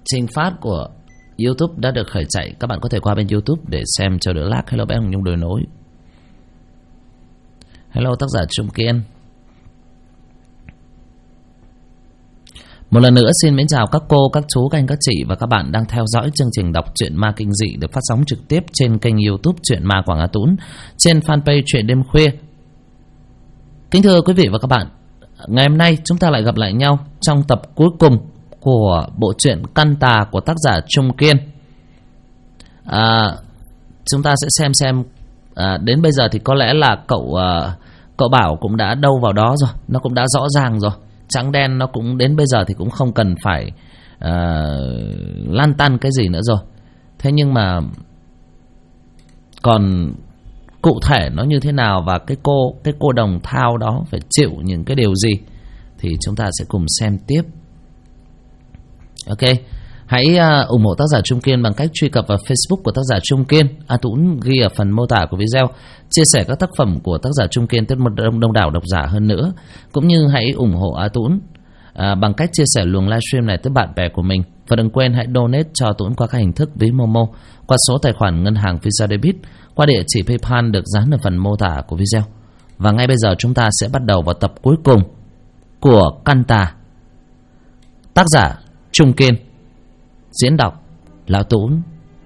trình phát của YouTube đã được khởi chạy. Các bạn có thể qua bên YouTube để xem cho đỡ lag. Hello bé Hồng Nhung đồi nối. Hello tác giả Trung Kiên. Một lần nữa xin mến chào các cô, các chú, các anh, các chị và các bạn đang theo dõi chương trình đọc truyện ma kinh dị được phát sóng trực tiếp trên kênh YouTube Truyện Ma Quảng Á Tún, trên fanpage Truyện Đêm Khuya. Kính thưa quý vị và các bạn, ngày hôm nay chúng ta lại gặp lại nhau trong tập cuối cùng của bộ truyện Căn Tà của tác giả Trung Kiên. Chúng ta sẽ xem đến bây giờ thì có lẽ là cậu Bảo cũng đã đâu vào đó rồi, nó cũng đã rõ ràng rồi. Trắng đen nó cũng đến bây giờ thì cũng không cần phải lăn tăn cái gì nữa rồi. Thế nhưng mà còn cụ thể nó như thế nào và cái cô đồng thao đó phải chịu những cái điều gì thì chúng ta sẽ cùng xem tiếp. Ok, hãy ủng hộ tác giả Trung Kiên bằng cách truy cập vào Facebook của tác giả Trung Kiên. A Tún ghi ở phần mô tả của video. Chia sẻ các tác phẩm của tác giả Trung Kiên tới một đông đảo độc giả hơn nữa. Cũng như hãy ủng hộ A Tún bằng cách chia sẻ luồng livestream này tới bạn bè của mình. Và đừng quên hãy donate cho A Tún qua các hình thức ví Momo, qua số tài khoản ngân hàng Visa Debit, qua địa chỉ PayPal được dán ở phần mô tả của video. Và ngay bây giờ chúng ta sẽ bắt đầu vào tập cuối cùng của Căn Tà, tác giả Trung Kiên, diễn đọc Lão Tún.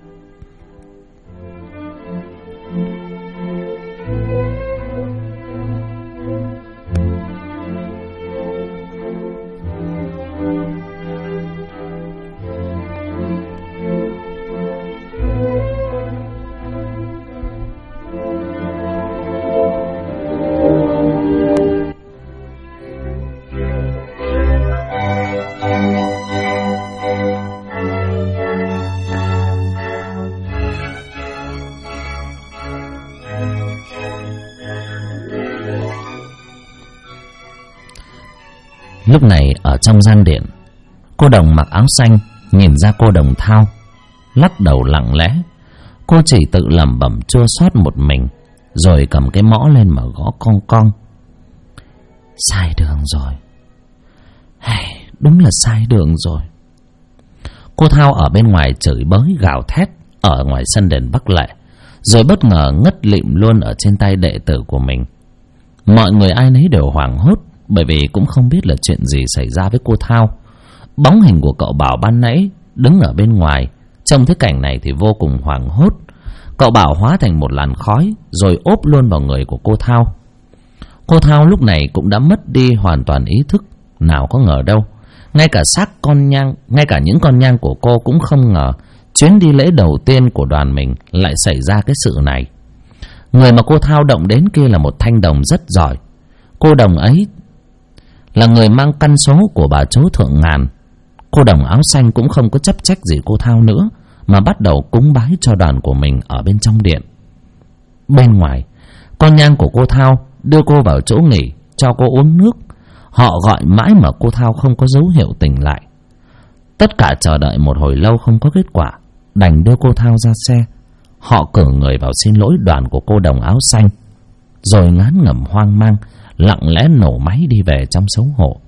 Lúc này ở trong gian điện, cô đồng mặc áo xanh nhìn ra cô đồng thao, lắc đầu lặng lẽ. Cô chỉ tự lẩm bẩm chua xót một mình, rồi cầm cái mõ lên mà gõ cong cong. Sai đường rồi, đúng là sai đường rồi. Cô Thao ở bên ngoài chửi bới gào thét ở ngoài sân đền Bắc Lệ, rồi bất ngờ ngất lịm luôn ở trên tay đệ tử của mình. Mọi người ai nấy đều hoảng hốt, bởi vì cũng không biết là chuyện gì xảy ra với cô Thao. Bóng hình của cậu Bảo ban nãy đứng ở bên ngoài, trông thấy cảnh này thì vô cùng hoảng hốt. Cậu Bảo hóa thành một làn khói rồi ốp luôn vào người của cô Thao. Cô Thao lúc này cũng đã mất đi hoàn toàn ý thức. Nào có ngờ đâu, ngay cả những con nhang của cô cũng không ngờ chuyến đi lễ đầu tiên của đoàn mình lại xảy ra cái sự này. Người mà cô Thao động đến kia là một thanh đồng rất giỏi. Cô đồng ấy là người mang căn số của bà Chố Thượng Ngàn. Cô đồng áo xanh cũng không có chấp trách gì cô Thao nữa, mà bắt đầu cúng bái cho đoàn của mình ở bên trong điện. Bên ngoài, con nhang của cô Thao đưa cô vào chỗ nghỉ, cho cô uống nước. Họ gọi mãi mà cô Thao không có dấu hiệu tỉnh lại. Tất cả chờ đợi một hồi lâu không có kết quả, đành đưa cô Thao ra xe. Họ cử người vào xin lỗi đoàn của cô đồng áo xanh, rồi ngán ngẩm hoang mang lặng lẽ nổ máy đi về trong xấu hổ.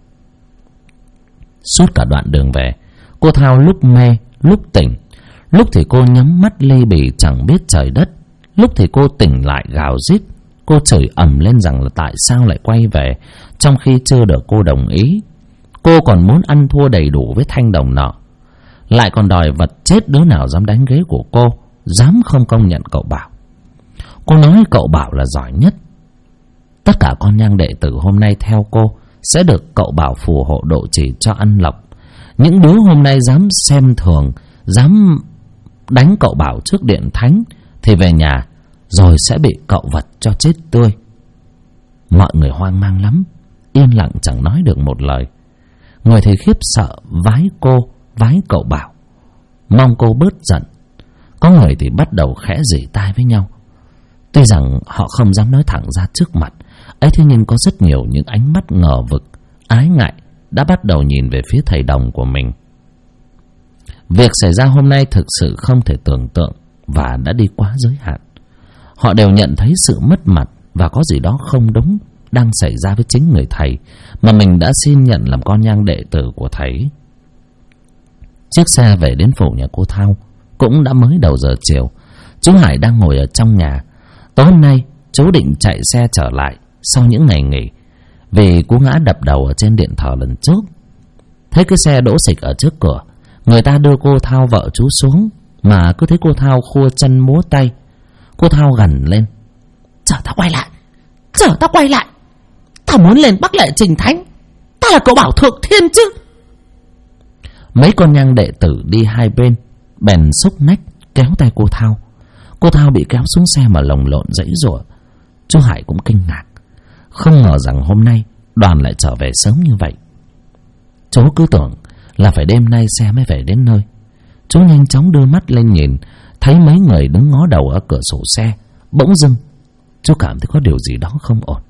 Suốt cả đoạn đường về, cô Thao lúc mê lúc tỉnh. Lúc thì cô nhắm mắt ly bì chẳng biết trời đất, lúc thì cô tỉnh lại gào rít. Cô chửi ầm lên rằng là tại sao lại quay về, trong khi chưa được cô đồng ý. Cô còn muốn ăn thua đầy đủ với thanh đồng nọ, lại còn đòi vật chết đứa nào dám đánh ghế của cô, dám không công nhận cậu Bảo. Cô nói cậu Bảo là giỏi nhất. Tất cả con nhang đệ tử hôm nay theo cô sẽ được cậu Bảo phù hộ độ trì cho ăn lộc. Những đứa hôm nay dám xem thường, dám đánh cậu Bảo trước điện thánh thì về nhà rồi sẽ bị cậu vật cho chết tươi. Mọi người hoang mang lắm, yên lặng chẳng nói được một lời. Người thì khiếp sợ vái cô, vái cậu Bảo, mong cô bớt giận. Có người thì bắt đầu khẽ rỉ tai với nhau. Tuy rằng họ không dám nói thẳng ra trước mặt ấy, thế nhưng có rất nhiều những ánh mắt ngờ vực, ái ngại đã bắt đầu nhìn về phía thầy đồng của mình. Việc xảy ra hôm nay thực sự không thể tưởng tượng và đã đi quá giới hạn. Họ đều nhận thấy sự mất mặt và có gì đó không đúng đang xảy ra với chính người thầy mà mình đã xin nhận làm con nhang đệ tử của thầy. Chiếc xe về đến phủ nhà cô Thao cũng đã mới đầu giờ chiều. Chú Hải đang ngồi ở trong nhà. Tối hôm nay chú định chạy xe trở lại sau những ngày nghỉ, vì cú ngã đập đầu ở trên điện thờ lần trước. Thấy cái xe đỗ xịch ở trước cửa, người ta đưa cô Thao vợ chú xuống, mà cứ thấy cô Thao khua chân múa tay. Cô Thao gằn lên: "Chở tao quay lại, chở tao quay lại. Tao muốn lên Bắc Lệ trình thánh. Ta là cậu Bảo Thượng Thiên chứ." Mấy con nhang đệ tử đi hai bên bèn xúc nách kéo tay cô Thao. Cô Thao bị kéo xuống xe mà lồng lộn giãy giụa. Chú Hải cũng kinh ngạc, không ngờ rằng hôm nay đoàn lại trở về sớm như vậy. Chú cứ tưởng là phải đêm nay xe mới về đến nơi. Chú nhanh chóng đưa mắt lên nhìn, thấy mấy người đứng ngó đầu ở cửa sổ xe. Bỗng dưng chú cảm thấy có điều gì đó không ổn.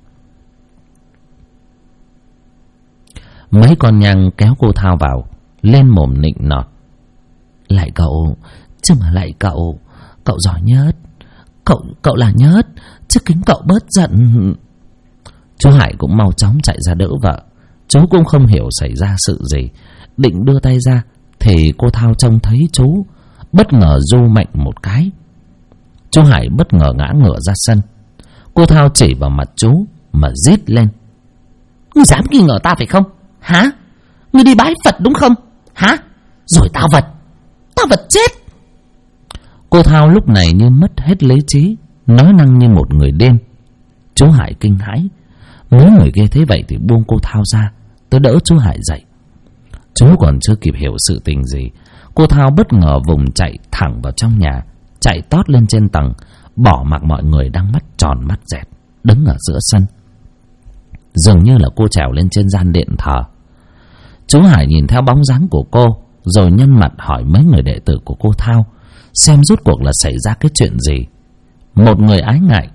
Mấy con nhang kéo cô Thao vào, lên mồm nịnh nọt: "Lại cậu, chứ mà lại cậu, cậu giỏi nhất. Cậu là nhất, chứ kính cậu bớt giận." Chú Hải cũng mau chóng chạy ra đỡ vợ. Chú cũng không hiểu xảy ra sự gì, định đưa tay ra thì cô Thao trông thấy chú, bất ngờ du mạnh một cái. Chú Hải bất ngờ ngã ngửa ra sân. Cô Thao chỉ vào mặt chú mà rít lên: "Ngươi dám nghi ngờ ta phải không? Hả? Ngươi đi bái Phật đúng không? Hả? Rồi tao vật chết." Cô Thao lúc này như mất hết lý trí, nói năng như một người điên. Chú Hải kinh hãi. Mấy người kia thấy vậy thì buông cô Thao ra, tới đỡ chú Hải dậy. Chú còn chưa kịp hiểu sự tình gì, cô Thao bất ngờ vùng chạy thẳng vào trong nhà, chạy tót lên trên tầng, bỏ mặc mọi người đang mắt tròn mắt dẹt đứng ở giữa sân. Dường như là cô trèo lên trên gian điện thờ. Chú Hải nhìn theo bóng dáng của cô, rồi nhân mặt hỏi mấy người đệ tử của cô Thao xem rốt cuộc là xảy ra cái chuyện gì. Một người ái ngại: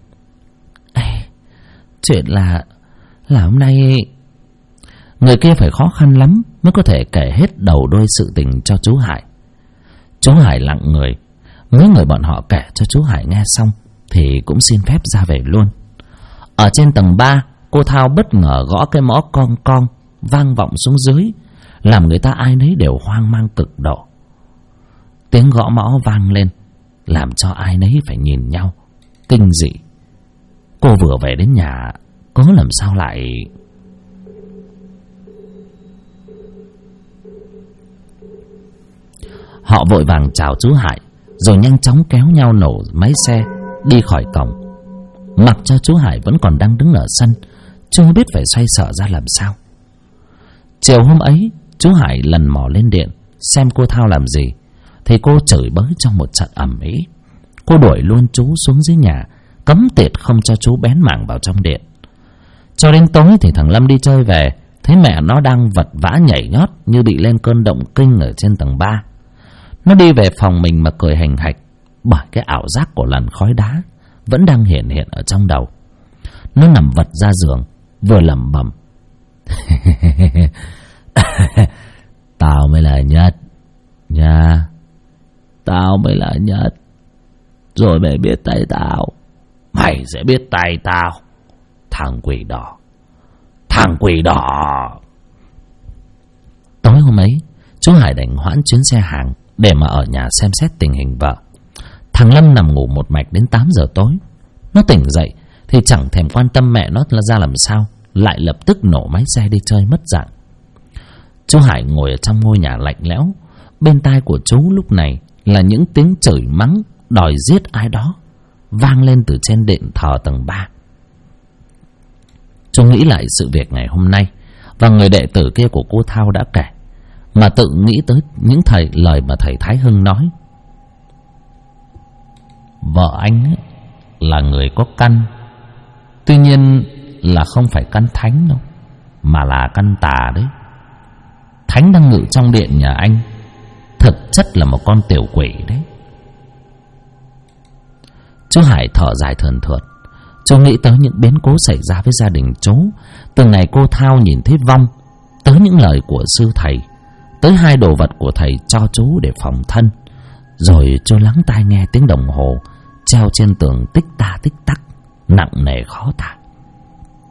"Chuyện là hôm nay..." Người kia phải khó khăn lắm mới có thể kể hết đầu đuôi sự tình cho chú Hải. Chú Hải lặng người. Mấy người bọn họ kể cho chú Hải nghe xong thì cũng xin phép ra về luôn. Ở trên tầng 3, cô Thao bất ngờ gõ cái mõ con con vang vọng xuống dưới, làm người ta ai nấy đều hoang mang cực độ. Tiếng gõ mõ vang lên làm cho ai nấy phải nhìn nhau kinh dị. Cô vừa về đến nhà, có làm sao lại... Họ vội vàng chào chú Hải, rồi nhanh chóng kéo nhau nổ máy xe đi khỏi cổng, mặc cho chú Hải vẫn còn đang đứng ở sân, chưa biết phải xoay sở ra làm sao. Chiều hôm ấy, chú Hải lần mò lên điện xem cô Thao làm gì, thì cô chửi bới trong một trận ầm ĩ. Cô đuổi luôn chú xuống dưới nhà, cấm tiệt không cho chú bén mảng vào trong điện. Cho đến tối thì thằng Lâm đi chơi về, thấy mẹ nó đang vật vã nhảy nhót như bị lên cơn động kinh ở trên tầng 3. Nó đi về phòng mình mà cười hành hạch, bởi cái ảo giác của làn khói đá vẫn đang hiện hiện ở trong đầu. Nó nằm vật ra giường, vừa lẩm bẩm: "Tao mới là nhất nha, tao mới là nhất. Rồi mày biết tay tao, mày sẽ biết tay tao. Thằng quỷ đỏ, thằng quỷ đỏ." Tối hôm ấy, chú Hải đành hoãn chuyến xe hàng để mà ở nhà xem xét tình hình vợ. Thằng Lâm nằm ngủ một mạch đến 8 giờ tối. Nó tỉnh dậy thì chẳng thèm quan tâm mẹ nó là ra làm sao, lại lập tức nổ máy xe đi chơi mất dạng. Chú Hải ngồi ở trong ngôi nhà lạnh lẽo. Bên tai của chú lúc này là những tiếng chửi mắng đòi giết ai đó vang lên từ trên điện thờ tầng 3. Chú nghĩ lại sự việc ngày hôm nay và người đệ tử kia của cô Thao đã kể, mà tự nghĩ tới những lời mà thầy Thái Hưng nói. Vợ anh ấy là người có căn, tuy nhiên là không phải căn thánh đâu, mà là căn tà đấy. Thánh đang ngự trong điện nhà anh, thực chất là một con tiểu quỷ đấy. Chú Hải thở dài thườn thượt. Chú nghĩ tới những biến cố xảy ra với gia đình chú, từ ngày cô Thao nhìn thấy vong, tới những lời của sư thầy, tới 2 đồ vật của thầy cho chú để phòng thân. Rồi chú lắng tai nghe tiếng đồng hồ treo trên tường tích ta tích tắc, nặng nề khó tả.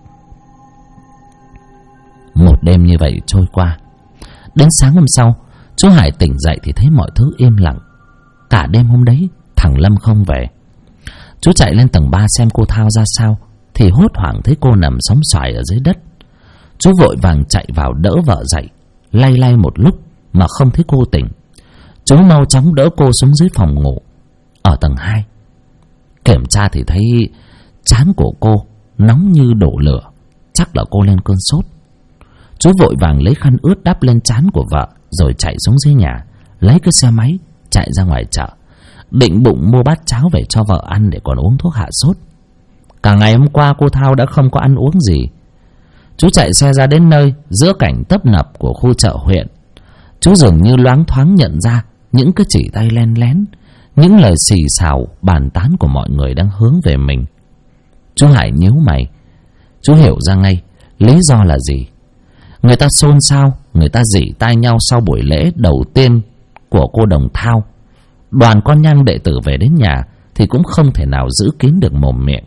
Một đêm như vậy trôi qua. Đến sáng hôm sau, Chú Hải tỉnh dậy thì thấy mọi thứ im lặng. Cả đêm hôm đấy thằng Lâm không về. Chú chạy lên tầng 3 xem cô Thao ra sao, thì hốt hoảng thấy cô nằm sóng xoài ở dưới đất. Chú vội vàng chạy vào đỡ vợ dậy. Lay lay một lúc mà không thấy cô tỉnh. Chú mau chóng đỡ cô xuống dưới phòng ngủ ở tầng 2. Kiểm tra thì thấy trán của cô nóng như đổ lửa, chắc là cô lên cơn sốt. Chú vội vàng lấy khăn ướt đắp lên trán của vợ, rồi chạy xuống dưới nhà, lấy cái xe máy chạy ra ngoài chợ, định bụng mua bát cháo về cho vợ ăn để còn uống thuốc hạ sốt. Cả ngày hôm qua cô Thao đã không có ăn uống gì. Chú chạy xe ra đến nơi, giữa cảnh tấp nập của khu chợ huyện, chú dường như loáng thoáng nhận ra những cái chỉ tay len lén, những lời xì xào bàn tán của mọi người đang hướng về mình. Chú Hải nhíu mày. Chú hiểu ra ngay lý do là gì. Người ta xôn xao, người ta rỉ tai nhau sau buổi lễ đầu tiên của cô Đồng Thao. Đoàn con nhang đệ tử về đến nhà thì cũng không thể nào giữ kín được mồm miệng.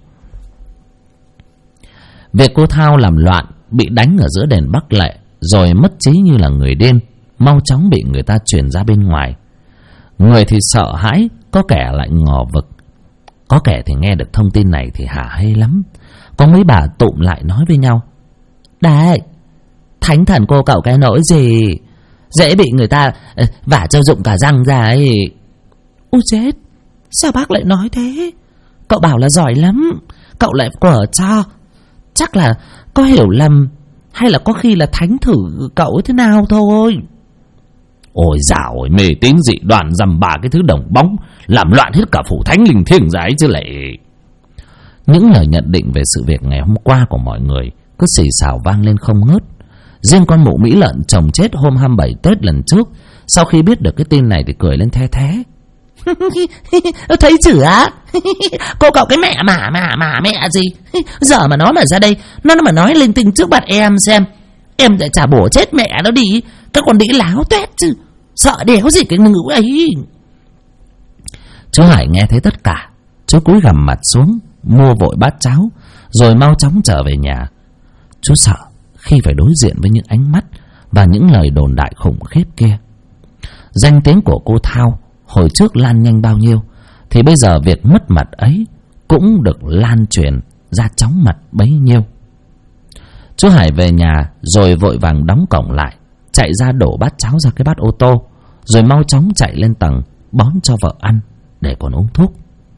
Việc cô Thao làm loạn, bị đánh ở giữa đền Bắc Lệ, rồi mất trí như là người điên, mau chóng bị người ta truyền ra bên ngoài. Người thì sợ hãi, có kẻ lại ngờ vực. Có kẻ thì nghe được thông tin này thì hả hê lắm. Có mấy bà tụm lại nói với nhau: Đấy, thánh thần cô cậu cái nỗi gì, dễ bị người ta vả cho rụng cả răng ra ấy. Ôi chết, sao bác lại nói thế? Cậu bảo là giỏi lắm, cậu lại quở cho. Chắc là có hiểu lầm, hay là có khi là thánh thử cậu thế nào thôi. Ôi dạo ơi, mê tín dị đoan dằm bà cái thứ đồng bóng, làm loạn hết cả phủ thánh linh thiêng giải chứ lại. Những lời nhận định về sự việc ngày hôm qua của mọi người cứ xì xào vang lên không ngớt. Riêng con mụ Mỹ Lợn chồng chết hôm 27 Tết lần trước, sau khi biết được cái tin này thì cười lên the thé. Thấy chữ á. Cô cậu cái mẹ mà mẹ gì. Giờ mà nó mà ra đây, nó mà nói linh tinh trước mặt em xem, em lại chả bổ chết mẹ nó đi. Các con đĩ láo tuét chứ, sợ đéo gì cái ngữ ấy. Chú Hải nghe thấy tất cả, chú cúi gằm mặt xuống, mua vội bát cháo, rồi mau chóng trở về nhà. Chú sợ khi phải đối diện với những ánh mắt và những lời đồn đại khủng khiếp kia. Danh tiếng của cô Thao hồi trước lan nhanh bao nhiêu, thì bây giờ việc mất mặt ấy cũng được lan truyền ra chóng mặt bấy nhiêu. Chú Hải về nhà rồi vội vàng đóng cổng lại, chạy ra đổ bát cháo ra cái bát ô tô, rồi mau chóng chạy lên tầng bón cho vợ ăn để còn uống thuốc.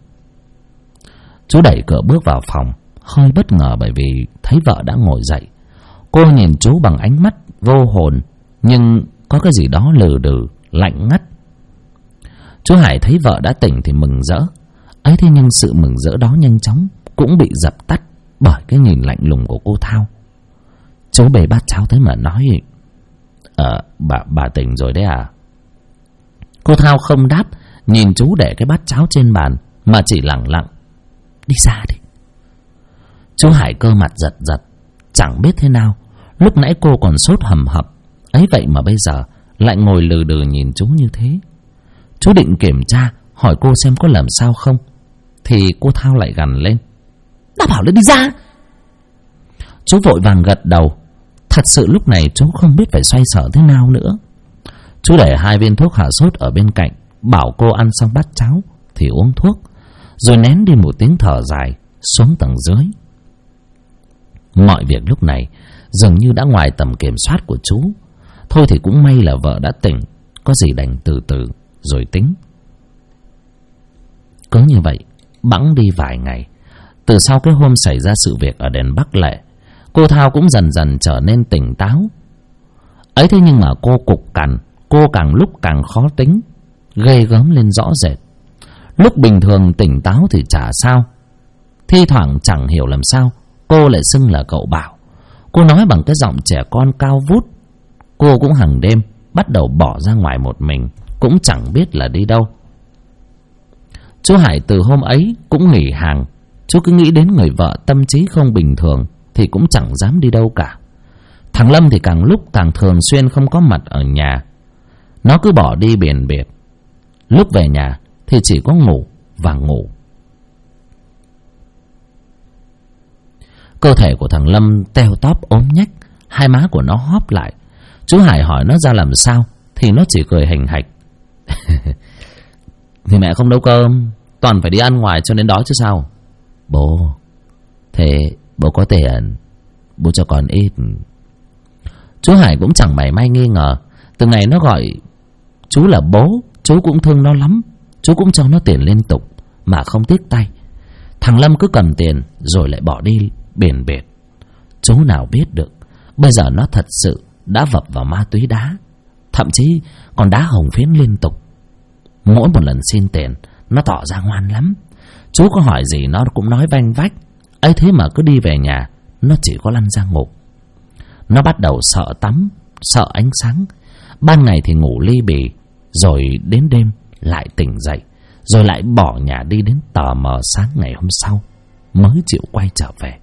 Chú đẩy cửa bước vào phòng, hơi bất ngờ bởi vì thấy vợ đã ngồi dậy. Cô nhìn chú bằng ánh mắt vô hồn, nhưng có cái gì đó lừ đừ, lạnh ngắt. Chú Hải thấy vợ đã tỉnh thì mừng rỡ ấy, thế nhưng sự mừng rỡ đó nhanh chóng cũng bị dập tắt bởi cái nhìn lạnh lùng của cô Thao. Chú bê bát cháo tới mà nói: bà tỉnh rồi đấy à? Cô Thao không đáp, nhìn chú để cái bát cháo trên bàn mà chỉ lẳng lặng: Đi ra đi. Chú Hải cơ mặt giật giật, chẳng biết thế nào. Lúc nãy cô còn sốt hầm hập ấy, vậy mà bây giờ lại ngồi lừ đừ nhìn chú như thế. Chú định kiểm tra hỏi cô xem có làm sao không, thì cô Thao lại gằn lên: Đã bảo là đi ra. Chú vội vàng gật đầu. Thật sự lúc này chú không biết phải xoay sở thế nào nữa. Chú để 2 viên thuốc hạ sốt ở bên cạnh, bảo cô ăn xong bát cháo thì uống thuốc, rồi nén đi một tiếng thở dài xuống tầng dưới. Mọi việc lúc này dường như đã ngoài tầm kiểm soát của chú. Thôi thì cũng may là vợ đã tỉnh, có gì đành từ từ rồi tính. Cứ như vậy bẵng đi vài ngày. Từ sau cái hôm xảy ra sự việc ở đền Bắc Lệ, cô Thao cũng dần dần trở nên tỉnh táo ấy. Thế nhưng mà cô cục cằn, cô càng lúc càng khó tính, ghê gớm lên rõ rệt. Lúc bình thường tỉnh táo thì chả sao, thi thoảng chẳng hiểu làm sao cô lại xưng là cậu Bảo. Cô nói bằng cái giọng trẻ con cao vút. Cô cũng hàng đêm bắt đầu bỏ ra ngoài một mình, cũng chẳng biết là đi đâu. Chú Hải từ hôm ấy cũng nghỉ hàng. Chú cứ nghĩ đến người vợ tâm trí không bình thường thì cũng chẳng dám đi đâu cả. Thằng Lâm thì càng lúc càng thường xuyên không có mặt ở nhà. Nó cứ bỏ đi biển biệt. Lúc về nhà thì chỉ có ngủ và ngủ. Cơ thể của thằng Lâm teo tóp ốm nhách, hai má của nó hóp lại. Chú Hải hỏi nó ra làm sao thì nó chỉ cười hành hạch. Thì mẹ không nấu cơm, toàn phải đi ăn ngoài cho nên đói chứ sao. Bố, thế bố có tiền, bố cho con ít. Chú Hải cũng chẳng mảy may nghi ngờ. Từ ngày nó gọi chú là bố, chú cũng thương nó lắm. Chú cũng cho nó tiền liên tục mà không tiếc tay. Thằng Lâm cứ cầm tiền rồi lại bỏ đi biển biệt. Chú nào biết được bây giờ nó thật sự đã vập vào ma túy đá, thậm chí còn đá hồng phiến liên tục. Mỗi một lần xin tiền nó tỏ ra ngoan lắm. Chú có hỏi gì nó cũng nói vanh vách. ấy thế mà cứ đi về nhà nó chỉ có lăn ra ngủ. Nó bắt đầu sợ tắm, sợ ánh sáng. Ban ngày thì ngủ li bì, rồi đến đêm lại tỉnh dậy, rồi lại bỏ nhà đi đến tờ mờ sáng ngày hôm sau mới chịu quay trở về.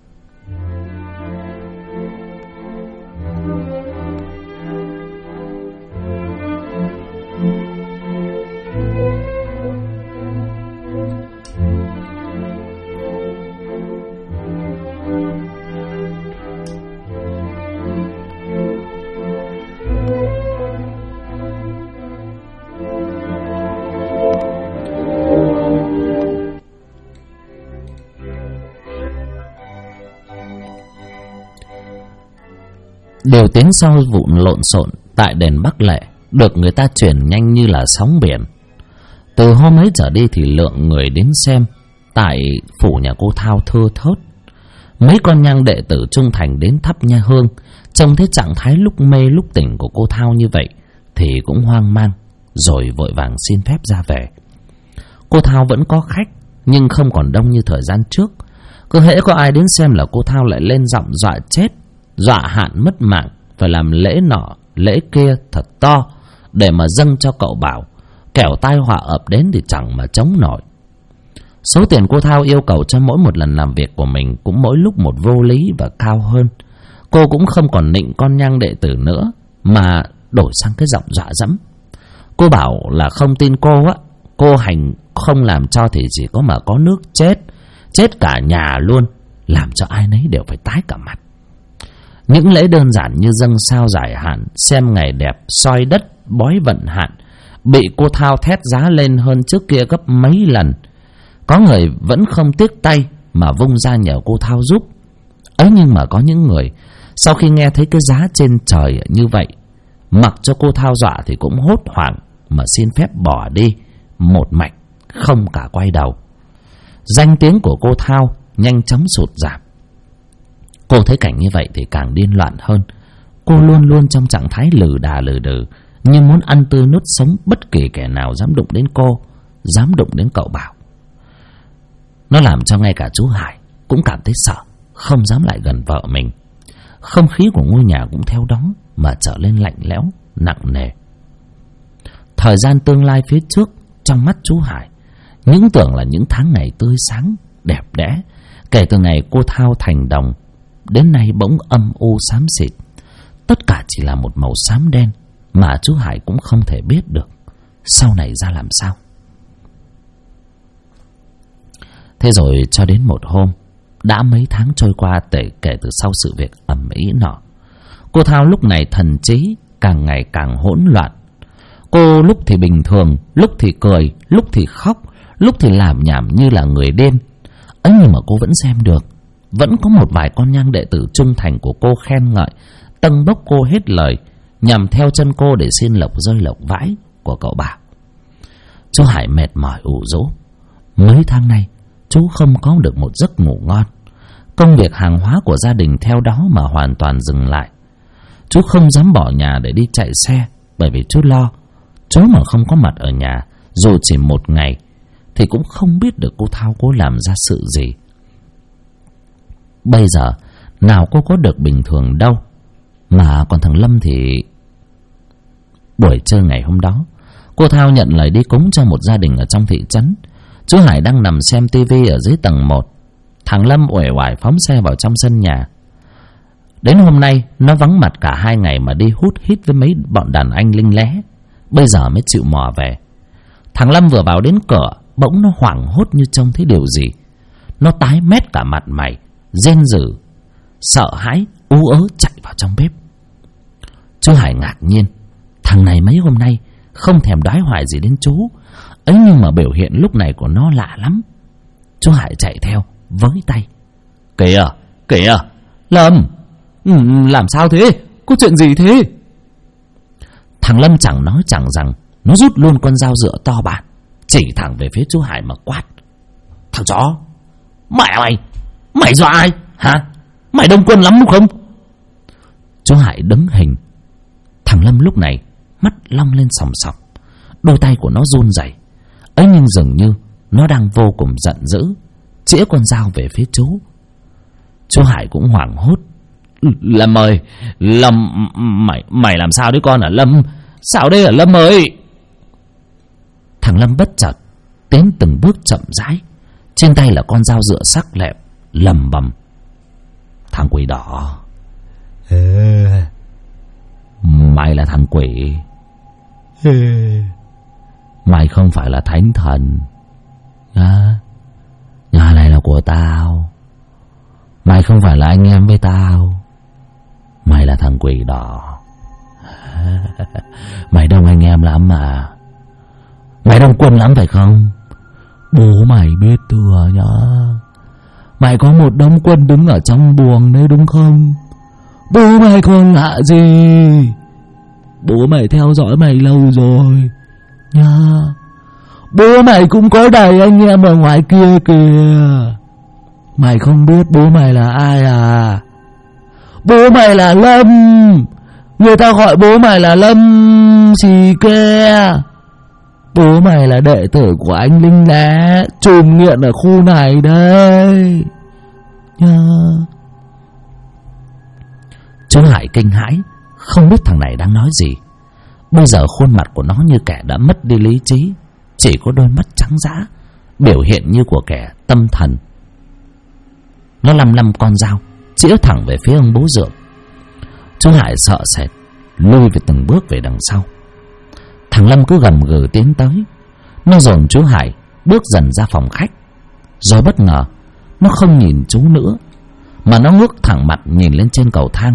Điều tiếng sau vụn lộn xộn tại đền Bắc Lệ được người ta truyền nhanh như là sóng biển. Từ hôm ấy trở đi thì lượng người đến xem tại phủ nhà cô Thao thưa thớt. Mấy con nhang đệ tử trung thành đến thắp nha hương, trông thấy trạng thái lúc mê lúc tỉnh của cô Thao như vậy thì cũng hoang mang, rồi vội vàng xin phép ra về. Cô Thao vẫn có khách, nhưng không còn đông như thời gian trước. Cứ hễ có ai đến xem là cô Thao lại lên giọng dọa chết, dọa hạn mất mạng, phải làm lễ nọ lễ kia thật to để mà dâng cho cậu Bảo, kẻo tai họa ập đến thì chẳng mà chống nổi. Số tiền cô Thao yêu cầu cho mỗi một lần làm việc của mình cũng mỗi lúc một vô lý và cao hơn. Cô cũng không còn nịnh con nhang đệ tử nữa, mà đổi sang cái giọng dọa dẫm. Cô bảo là không tin cô á, cô hành không làm cho thì chỉ có mà có nước chết, chết cả nhà luôn, làm cho ai nấy đều phải tái cả mặt. Những lễ đơn giản như dâng sao giải hạn, xem ngày đẹp, soi đất, bói vận hạn bị cô Thao thét giá lên hơn trước kia gấp mấy lần. Có người vẫn không tiếc tay mà vung ra nhờ cô Thao giúp. Ấy nhưng mà có những người sau khi nghe thấy cái giá trên trời như vậy, mặc cho cô Thao dọa thì cũng hốt hoảng mà xin phép bỏ đi một mạch, không cả quay đầu. Danh tiếng của cô Thao nhanh chóng sụt giảm. Cô thấy cảnh như vậy thì càng điên loạn hơn. Cô luôn luôn trong trạng thái lừ đà lừ đừ, như muốn ăn tươi nuốt sống bất kỳ kẻ nào dám đụng đến cô, dám đụng đến cậu Bảo. Nó làm cho ngay cả chú Hải cũng cảm thấy sợ, không dám lại gần vợ mình. Không khí của ngôi nhà cũng theo đó mà trở lên lạnh lẽo, nặng nề. Thời gian tương lai phía trước trong mắt chú Hải những tưởng là những tháng ngày tươi sáng, đẹp đẽ. Kể từ ngày cô Thao thành đồng đến nay bỗng âm u xám xịt. Tất cả chỉ là một màu xám đen mà chú Hải cũng không thể biết được sau này ra làm sao. Thế rồi cho đến một hôm, đã mấy tháng trôi qua kể từ sau sự việc ầm ĩ nọ, cô Thao lúc này thần trí càng ngày càng hỗn loạn. Cô lúc thì bình thường, lúc thì cười, lúc thì khóc, lúc thì làm nhảm như là người điên. ấy nhưng mà cô vẫn xem được. Vẫn có một vài con nhang đệ tử trung thành của cô khen ngợi, tâng bốc cô hết lời, nhằm theo chân cô để xin lộc rơi lộc vãi của cậu Bảo. Chú Hải mệt mỏi ủ rũ. Mấy tháng nay chú không có được một giấc ngủ ngon. Công việc hàng hóa của gia đình theo đó mà hoàn toàn dừng lại. Chú không dám bỏ nhà để đi chạy xe, bởi vì chú lo chú mà không có mặt ở nhà dù chỉ một ngày thì cũng không biết được cô Thao cô làm ra sự gì. Bây giờ nào cô có được bình thường đâu. Mà còn thằng Lâm thì... Buổi trưa ngày hôm đó, cô Thao nhận lời đi cúng cho một gia đình ở trong thị trấn. Chú Hải đang nằm xem tivi ở dưới tầng 1. Thằng Lâm uể oải phóng xe vào trong sân nhà. Đến hôm nay nó vắng mặt cả 2 ngày mà đi hút hít với mấy bọn đàn anh linh lé. Bây giờ mới chịu mò về. Thằng Lâm vừa vào đến cửa, bỗng nó hoảng hốt như trông thấy điều gì. Nó tái mét cả mặt mày, rên rỉ, sợ hãi, ú ớ chạy vào trong bếp. Chú Hải ngạc nhiên. Thằng này mấy hôm nay không thèm đói hoài gì đến chú ấy, nhưng mà biểu hiện lúc này của nó lạ lắm. Chú Hải chạy theo với tay: Kìa, kìa, Lâm, làm sao thế? Có chuyện gì thế? Thằng Lâm chẳng nói chẳng rằng, nó rút luôn con dao dựa to bản, chỉ thẳng về phía chú Hải mà quát: Thằng chó, mày dọa ai hả? Mày đông quân lắm đúng không? Chú Hải đứng hình. Thằng Lâm lúc này mắt long lên sòng sọc, đôi tay của nó run rẩy ấy, nhưng dường như nó đang vô cùng giận dữ, chĩa con dao về phía chú. Chú Hải cũng hoảng hốt: Lâm ơi, Lâm, mày làm sao đấy con hả Lâm? Sao đây hả Lâm ơi? Thằng Lâm bất chợt tiến từng bước chậm rãi, trên tay là con dao dựa sắc lẹm, lầm bầm: Thằng quỷ đỏ, mày là thằng quỷ, mày không phải là thánh thần. Nhà này là của tao, mày không phải là anh em với tao, mày là thằng quỷ đỏ. Mày đông anh em lắm mà, mày đông quân lắm phải không? Bố mày biết thừa nhá, mày có một đống quân đứng ở trong buồng đấy đúng không? Bố mày còn lạ gì? Bố mày theo dõi mày lâu rồi nha. Bố mày cũng có đầy anh em ở ngoài kia kìa. Mày không biết bố mày là ai à? Bố mày là Lâm, người ta gọi bố mày là Lâm Xì Ke. Bố mày là đệ tử của anh Linh Lá, trùm nghiện ở khu này đây nha. Chú Hải kinh hãi, không biết thằng này đang nói gì. Bây giờ khuôn mặt của nó như kẻ đã mất đi lý trí, chỉ có đôi mắt trắng dã, biểu hiện như của kẻ tâm thần. Nó lăm con dao chĩa thẳng về phía ông bố Dượng. Chú Hải sợ sệt lùi về từng bước về đằng sau. Thằng Lâm cứ gầm gừ tiến tới. Nó dồn chú Hải bước dần ra phòng khách. Rồi bất ngờ nó không nhìn chú nữa, mà nó ngước thẳng mặt nhìn lên trên cầu thang.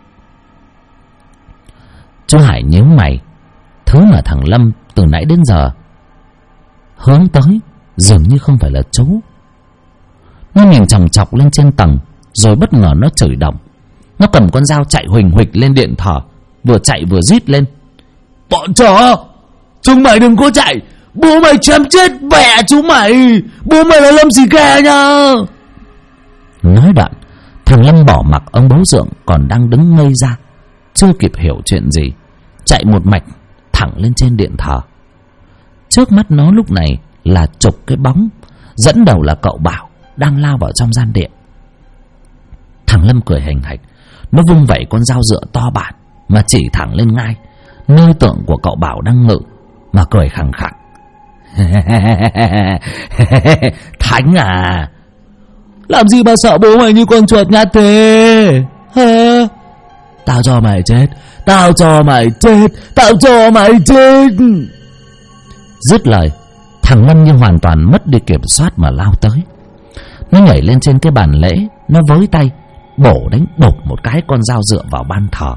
Chú Hải nhíu mày. Thứ mà thằng Lâm từ nãy đến giờ hướng tới dường như không phải là chú. Nó nhìn chòng chọc lên trên tầng, rồi bất ngờ nó chửi động. Nó cầm con dao chạy huỳnh huỵch lên điện thờ, vừa chạy vừa rít lên: Bọn chó, chúng mày đừng có chạy, bố mày chém chết mẹ chúng mày, bố mày là Lâm Xì Ke nha. Nói đoạn, thằng Lâm bỏ mặc ông bố Dượng còn đang đứng ngây ra, chưa kịp hiểu chuyện gì, chạy một mạch thẳng lên trên điện thờ. Trước mắt nó lúc này là chục cái bóng, dẫn đầu là cậu Bảo đang lao vào trong gian điện. Thằng Lâm cười hành hạch, nó vung vẩy con dao dựa to bản mà chỉ thẳng lên ngai, nơi tượng của cậu Bảo đang ngự, mà cười khẳng khặc: Thánh à, làm gì mà sợ bố mày như con chuột nhát thế? Tao cho mày chết, tao cho mày chết, tao cho mày chết. Dứt lời, thằng Lâm như hoàn toàn mất đi kiểm soát mà lao tới. Nó nhảy lên trên cái bàn lễ, nó với tay bổ đánh bột một cái con dao dựa vào ban thờ.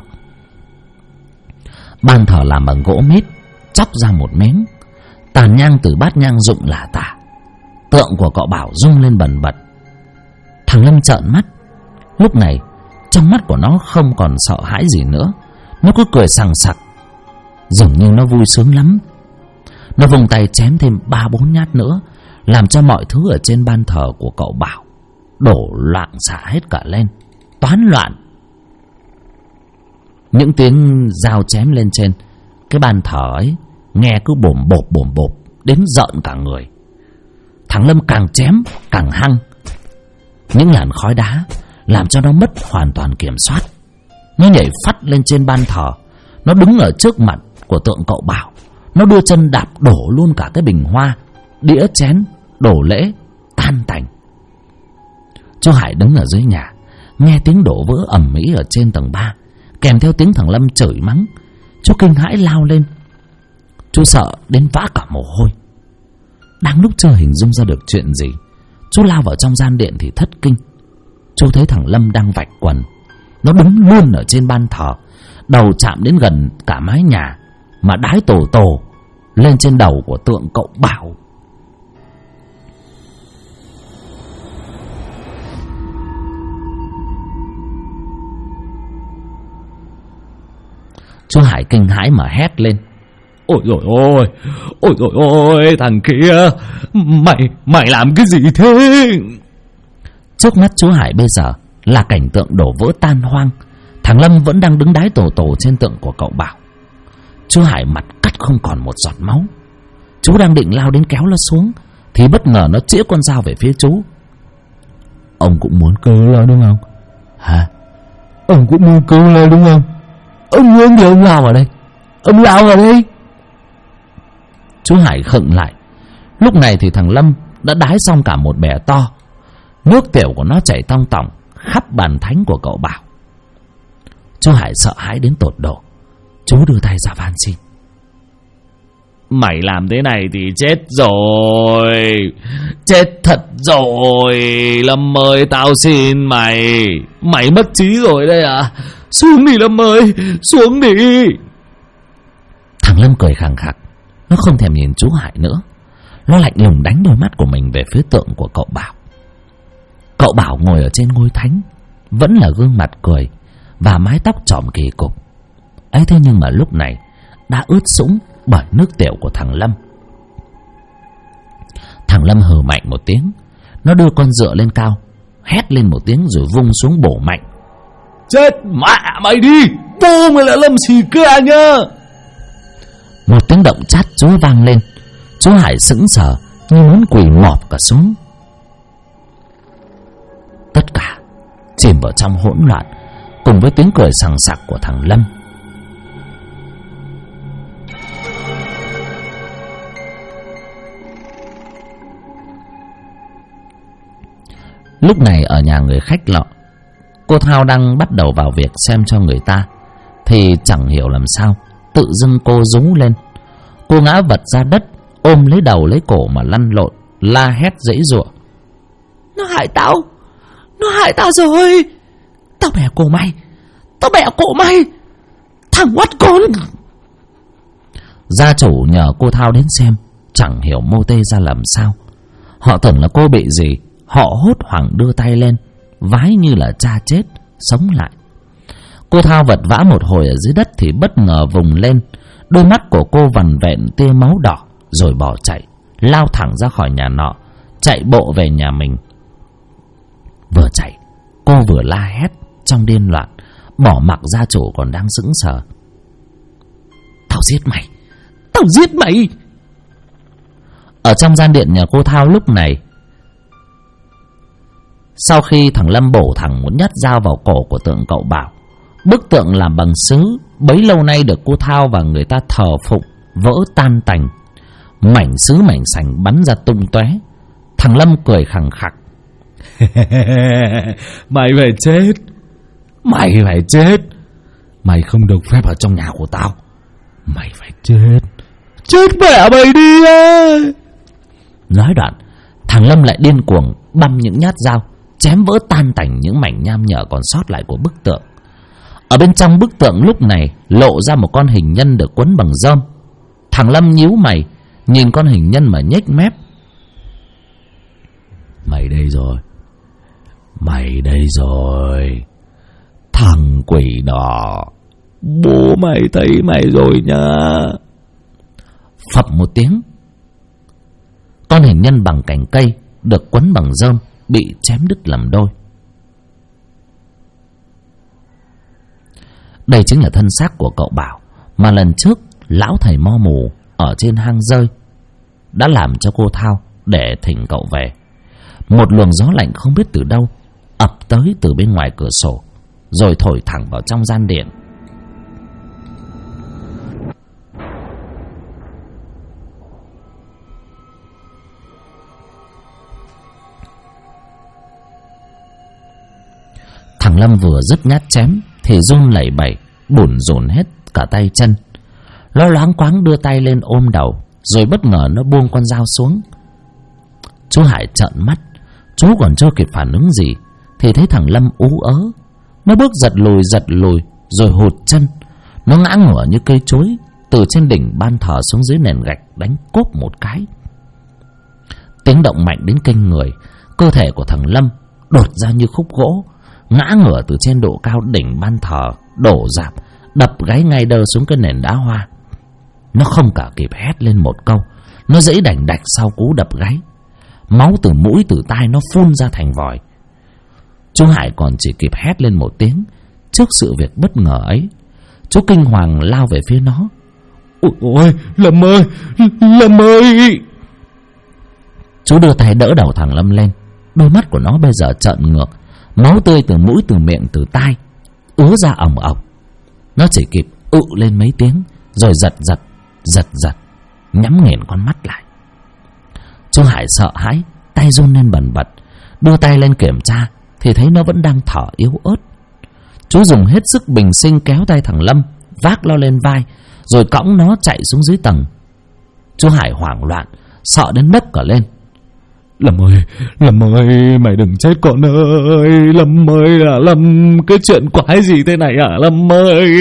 Ban thờ làm bằng gỗ mít, chóc ra một miếng. Tàn nhang từ bát nhang rụng lả tả. Tượng của cậu Bảo rung lên bần bật. Thằng Lâm trợn mắt. Lúc này trong mắt của nó không còn sợ hãi gì nữa, nó cứ cười sằng sặc, dường như nó vui sướng lắm. Nó vùng tay chém thêm 3-4 nhát nữa, làm cho mọi thứ ở trên ban thờ của cậu Bảo đổ loạn xả hết cả lên, toán loạn. Những tiếng dao chém lên trên cái ban thờ ấy nghe cứ bồm bộp đến rợn cả người. Thằng Lâm càng chém càng hăng. Những làn khói đá làm cho nó mất hoàn toàn kiểm soát. Nó nhảy phắt lên trên ban thờ. Nó đứng ở trước mặt của tượng cậu Bảo. Nó đưa chân đạp đổ luôn cả cái bình hoa, đĩa chén, đồ lễ tan tành. Chú Hải đứng ở dưới nhà, nghe tiếng đổ vỡ ầm ĩ ở trên tầng 3, kèm theo tiếng thằng Lâm chửi mắng. Chú kinh hãi lao lên. Chú sợ đến vã cả mồ hôi. Đang lúc chưa hình dung ra được chuyện gì, chú lao vào trong gian điện thì thất kinh. Chú thấy thằng Lâm đang vạch quần. Nó đứng luôn ở trên ban thờ, đầu chạm đến gần cả mái nhà, mà đái tổ tổ lên trên đầu của tượng cậu Bảo. Chú Hải kinh hãi mà hét lên: ôi dồi ôi, ôi dồi ôi, thằng kia, mày làm cái gì thế? Trước mắt chú Hải bây giờ là cảnh tượng đổ vỡ tan hoang. Thằng Lâm vẫn đang đứng đái tổ tổ trên tượng của cậu Bảo. Chú Hải mặt cắt không còn một giọt máu. Chú đang định lao đến kéo nó xuống thì bất ngờ nó chĩa con dao về phía chú. Ông cũng muốn cứu nó đúng không? Hả? Ông cũng muốn cứu nó đúng không? Ông muốn gì ông lao vào đây? Ông lao vào đây! Chú Hải khựng lại. Lúc này thì thằng Lâm đã đái xong cả một bè to. Nước tiểu của nó chảy tong tỏng khắp bàn thánh của cậu Bảo. Chú Hải sợ hãi đến tột độ. Chú đưa tay ra van xin: mày làm thế này thì chết rồi, chết thật rồi. Lâm ơi, tao xin mày. Mày mất trí rồi đây à? Xuống đi Lâm ơi, xuống đi. Thằng Lâm cười khằng khặc. Nó không thèm nhìn chú Hải nữa. Nó lạnh lùng đánh đôi mắt của mình về phía tượng của cậu Bảo. Cậu Bảo ngồi ở trên ngôi thánh, vẫn là gương mặt cười và mái tóc trọm kỳ cục ấy. Thế nhưng mà lúc này đã ướt sũng bởi nước tiểu của thằng Lâm. Thằng Lâm hừ mạnh một tiếng. Nó đưa con dựa lên cao, hét lên một tiếng rồi vung xuống bổ mạnh. Chết mẹ mày đi, bố mày là Lâm xì ca nhá. Một tiếng động chát chúa vang lên. Chú Hải sững sờ như muốn quỳ mọp cả xuống. Tất cả chìm vào trong hỗn loạn cùng với tiếng cười sằng sặc của thằng Lâm. Lúc này ở nhà người khách lọ, cô Thao đang bắt đầu vào việc xem cho người ta thì chẳng hiểu làm sao tự dưng cô rú lên. Cô ngã vật ra đất, ôm lấy đầu lấy cổ mà lăn lộn, la hét giãy giụa: nó hại tao, nó hại tao rồi. Tao bẻ cổ mày, tao bẻ cổ mày, thằng oắt con. Gia chủ nhờ cô Thao đến xem, chẳng hiểu mô tê ra làm sao. Họ tưởng là cô bị gì. Họ hốt hoảng đưa tay lên, vái như là cha chết sống lại. Cô Thao vật vã một hồi ở dưới đất thì bất ngờ vùng lên. Đôi mắt của cô vằn vện tia máu đỏ rồi bỏ chạy, lao thẳng ra khỏi nhà nọ, chạy bộ về nhà mình. Vừa chạy cô vừa la hét trong điên loạn, bỏ mặc gia chủ còn đang sững sờ: tao giết mày, tao giết mày. Ở trong gian điện nhà cô Thao lúc này, sau khi thằng Lâm bổ thẳng một nhát dao vào cổ của tượng cậu Bảo, bức tượng làm bằng sứ bấy lâu nay được cô Thao và người ta thờ phụng vỡ tan tành, mảnh sứ mảnh sành bắn ra tung tóe. Thằng Lâm cười khằng khặc: mày phải chết, mày phải chết, mày không được phép ở trong nhà của tao, mày phải chết, chết mẹ mày đi á. Nói đoạn thằng Lâm lại điên cuồng băm những nhát dao, chém vỡ tan tành những mảnh nham nhở còn sót lại của bức tượng. Ở bên trong bức tượng lúc này lộ ra một con hình nhân được quấn bằng rơm. Thằng Lâm nhíu mày nhìn con hình nhân mà nhếch mép: mày đây rồi, mày đây rồi, thằng quỷ đỏ, bố mày thấy mày rồi nhá. Phập một tiếng, con hình nhân bằng cành cây được quấn bằng rơm bị chém đứt làm đôi. Đây chính là thân xác của cậu Bảo mà lần trước lão thầy mo mù ở trên hang rơi đã làm cho cô Thao để thỉnh cậu về. Một luồng gió lạnh không biết từ đâu ập tới từ bên ngoài cửa sổ, rồi thổi thẳng vào trong gian điện. Thằng Lâm vừa dứt nhát chém thì run lẩy bẩy, bủn rủn hết cả tay chân. Nó loáng quáng đưa tay lên ôm đầu, rồi bất ngờ nó buông con dao xuống. Chú Hải trợn mắt. Chú còn chưa kịp phản ứng gì thì thấy thằng Lâm ú ớ. Nó bước giật lùi rồi hụt chân. Nó ngã ngửa như cây chuối, từ trên đỉnh ban thờ xuống dưới nền gạch đánh cốp một cái. Tiếng động mạnh đến kinh người. Cơ thể của thằng Lâm đột ra như khúc gỗ, ngã ngửa từ trên độ cao đỉnh ban thờ, đổ rạp, đập gáy ngay đơ xuống cái nền đá hoa. Nó không cả kịp hét lên một câu, nó giãy đành đạch sau cú đập gáy. Máu từ mũi từ tai nó phun ra thành vòi. Chú Hải còn chỉ kịp hét lên một tiếng. Trước sự việc bất ngờ ấy, chú kinh hoàng lao về phía nó. Ôi, Lâm ơi, Lâm ơi! Chú đưa tay đỡ đầu thằng Lâm lên. Đôi mắt của nó bây giờ trợn ngược, máu tươi từ mũi, từ miệng, từ tai ứa ra ỏng ọc. Nó chỉ kịp lên mấy tiếng, rồi giật giật, nhắm nghiền con mắt lại. Chú Hải sợ hãi, tay run lên bần bật, đưa tay lên kiểm tra thì thấy nó vẫn đang thở yếu ớt. Chú dùng hết sức bình sinh kéo tay thằng Lâm, vác nó lên vai, rồi cõng nó chạy xuống dưới tầng. Chú Hải hoảng loạn, sợ đến bốc cả lên. Lâm ơi, mày đừng chết con ơi. Lâm ơi à, Lâm, cái chuyện quái gì thế này à, Lâm ơi.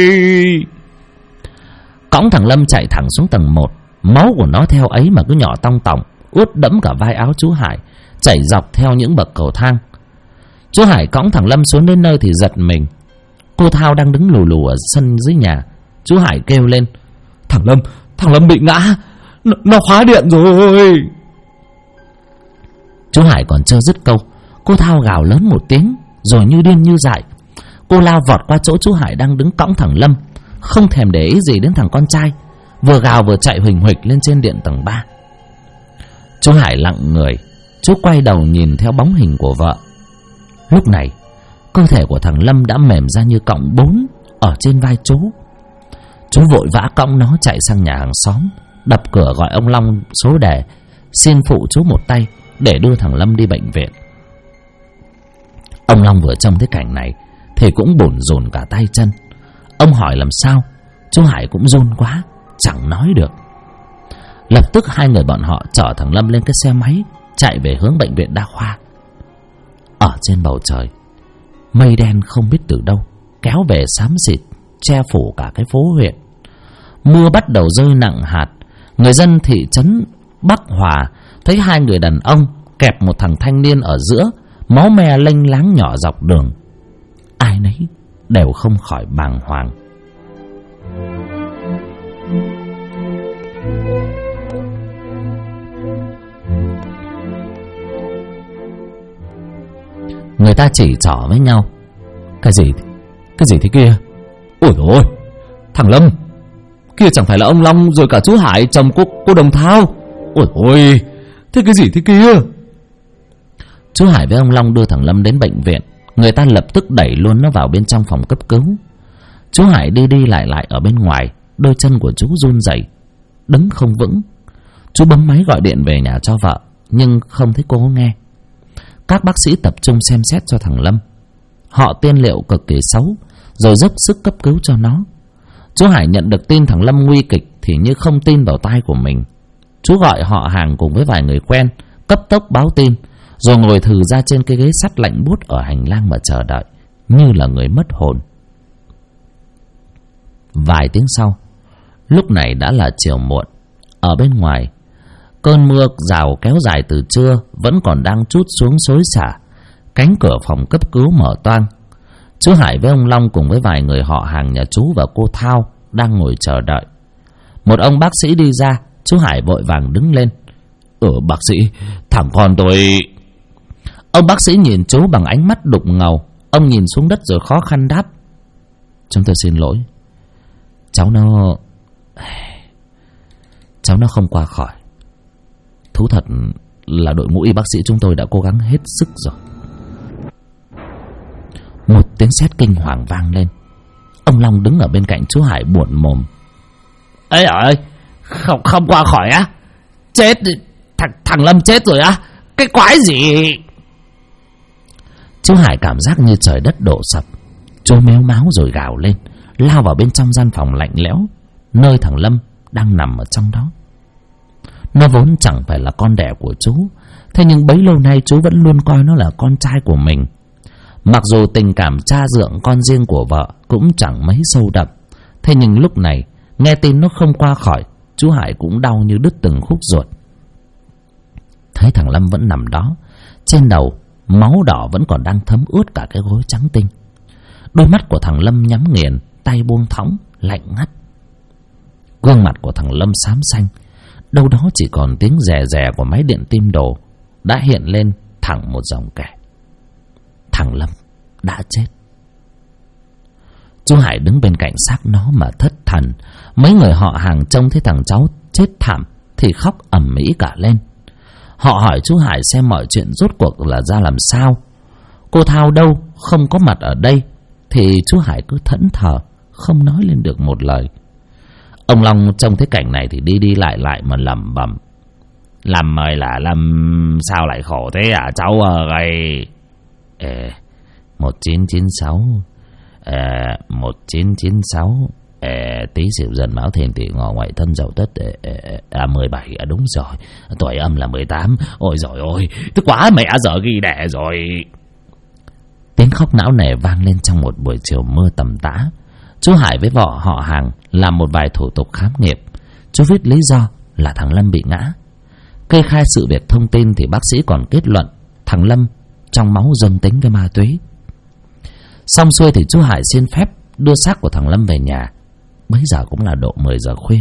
Cõng thằng Lâm chạy thẳng xuống tầng 1. Máu của nó theo ấy mà cứ nhỏ tong tỏng, ướt đẫm cả vai áo chú Hải, chảy dọc theo những bậc cầu thang. Chú Hải cõng thằng Lâm xuống đến nơi thì giật mình. Cô Thao đang đứng lù lù ở sân dưới nhà. Chú Hải kêu lên: Thằng Lâm bị ngã, nó khóa điện rồi. Chú Hải còn chưa dứt câu, cô Thao gào lớn một tiếng, rồi như điên như dại, cô lao vọt qua chỗ chú Hải đang đứng cõng thằng Lâm, không thèm để ý gì đến thằng con trai, vừa gào vừa chạy huỳnh huỵch lên trên điện tầng 3. Chú Hải lặng người, chú quay đầu nhìn theo bóng hình của vợ. Lúc này cơ thể của thằng Lâm đã mềm ra như cọng 4 ở trên vai chú. Chú vội vã cõng nó chạy sang nhà hàng xóm, đập cửa gọi ông Long số đề, xin phụ chú một tay để đưa thằng Lâm đi bệnh viện. Ông Long vừa trông thấy cảnh này thì cũng bủn rủn cả tay chân. Ông hỏi làm sao, chú Hải cũng run quá, chẳng nói được. Lập tức hai người bọn họ chở thằng Lâm lên cái xe máy, chạy về hướng bệnh viện đa khoa. Ở trên bầu trời, mây đen không biết từ đâu kéo về xám xịt, che phủ cả cái phố huyện. Mưa bắt đầu rơi nặng hạt. Người dân thị trấn Bắc Hòa thấy hai người đàn ông kẹp một thằng thanh niên ở giữa, máu me lênh láng nhỏ dọc đường. Ai nấy đều không khỏi bàng hoàng. Người ta chỉ trỏ với nhau: Cái gì thế kia? Ôi ôi, thằng Lâm kia chẳng phải là ông Long rồi cả chú Hải chồng cô Đồng Thao. Ôi ôi, thế cái gì thế kia? Chú Hải với ông Long đưa thằng Lâm đến bệnh viện. Người ta lập tức đẩy luôn nó vào bên trong phòng cấp cứu. Chú Hải đi lại ở bên ngoài, đôi chân của chú run rẩy, đứng không vững. Chú bấm máy gọi điện về nhà cho vợ, nhưng không thấy cô nghe. Các bác sĩ tập trung xem xét cho thằng Lâm. Họ tiên liệu cực kỳ xấu, rồi dốc sức cấp cứu cho nó. Chú Hải nhận được tin thằng Lâm nguy kịch thì như không tin vào tai của mình. Chú gọi họ hàng cùng với vài người quen, cấp tốc báo tin, rồi ngồi thừ ra trên cái ghế sắt lạnh buốt ở hành lang mà chờ đợi, như là người mất hồn. Vài tiếng sau, lúc này đã là chiều muộn. Ở bên ngoài, cơn mưa rào kéo dài từ trưa vẫn còn đang trút xuống xối xả. Cánh cửa phòng cấp cứu mở toang. Chú Hải với ông Long cùng với vài người họ hàng nhà chú và cô Thao đang ngồi chờ đợi. Một ông bác sĩ đi ra. Chú Hải vội vàng đứng lên: Bác sĩ, thằng con tôi... Ông bác sĩ nhìn chú bằng ánh mắt đục ngầu. Ông nhìn xuống đất rồi khó khăn đáp: Chúng tôi xin lỗi, cháu nó không qua khỏi. Thú thật là đội ngũ y bác sĩ chúng tôi đã cố gắng hết sức rồi. Một tiếng sét kinh hoàng vang lên. Ông Long đứng ở bên cạnh chú Hải buột mồm: Ê ơi, không qua khỏi á? Chết, thằng Lâm chết rồi á? Cái quái gì? Chú Hải cảm giác như trời đất đổ sập. Chú méo máu rồi gào lên, lao vào bên trong gian phòng lạnh lẽo, nơi thằng Lâm đang nằm ở trong đó. Nó vốn chẳng phải là con đẻ của chú, thế nhưng bấy lâu nay chú vẫn luôn coi nó là con trai của mình. Mặc dù tình cảm cha dượng con riêng của vợ cũng chẳng mấy sâu đậm, thế nhưng lúc này Nghe tin nó không qua khỏi, chú Hải cũng đau như đứt từng khúc ruột. Thấy thằng Lâm vẫn nằm đó, trên đầu máu đỏ vẫn còn đang thấm ướt cả cái gối trắng tinh. Đôi mắt của thằng Lâm nhắm nghiền, tay buông thõng, lạnh ngắt. Gương mặt của thằng Lâm xám xanh, đâu đó chỉ còn tiếng rè rè của máy điện tim đồ đã hiện lên thẳng một dòng kẻ. Thằng Lâm đã chết. Chú Hải đứng bên cạnh xác nó mà thất thần. Mấy người họ hàng trông thấy thằng cháu chết thảm thì khóc ầm ĩ cả lên. Họ hỏi chú Hải xem mọi chuyện rốt cuộc là ra làm sao. Cô Thao đâu, không có mặt ở đây, thì chú Hải cứ thẫn thờ, không nói lên được một lời. Ông Long trông thấy cảnh này thì đi đi lại lại mà lẩm bẩm: Lâm ơi là Lâm, sao lại khổ thế à cháu ơi. 1996 Tý Sửu Dần Mão Thìn Tỵ Ngọ Ngoại Thân Dậu Tất 17, đúng rồi, tuổi âm là 18. Ôi giời ơi, tức quá mẹ giờ ghi đẻ rồi. Tiếng khóc não nề vang lên trong một buổi chiều mưa tầm tã. Chú Hải với vợ họ hàng làm một vài thủ tục khám nghiệm. Chú viết lý do là thằng Lâm bị ngã. Kê khai sự việc thông tin thì bác sĩ còn kết luận thằng Lâm trong máu dương tính với ma túy. Xong xuôi thì chú Hải xin phép đưa xác của thằng Lâm về nhà. Bấy giờ cũng là độ 10 giờ khuya.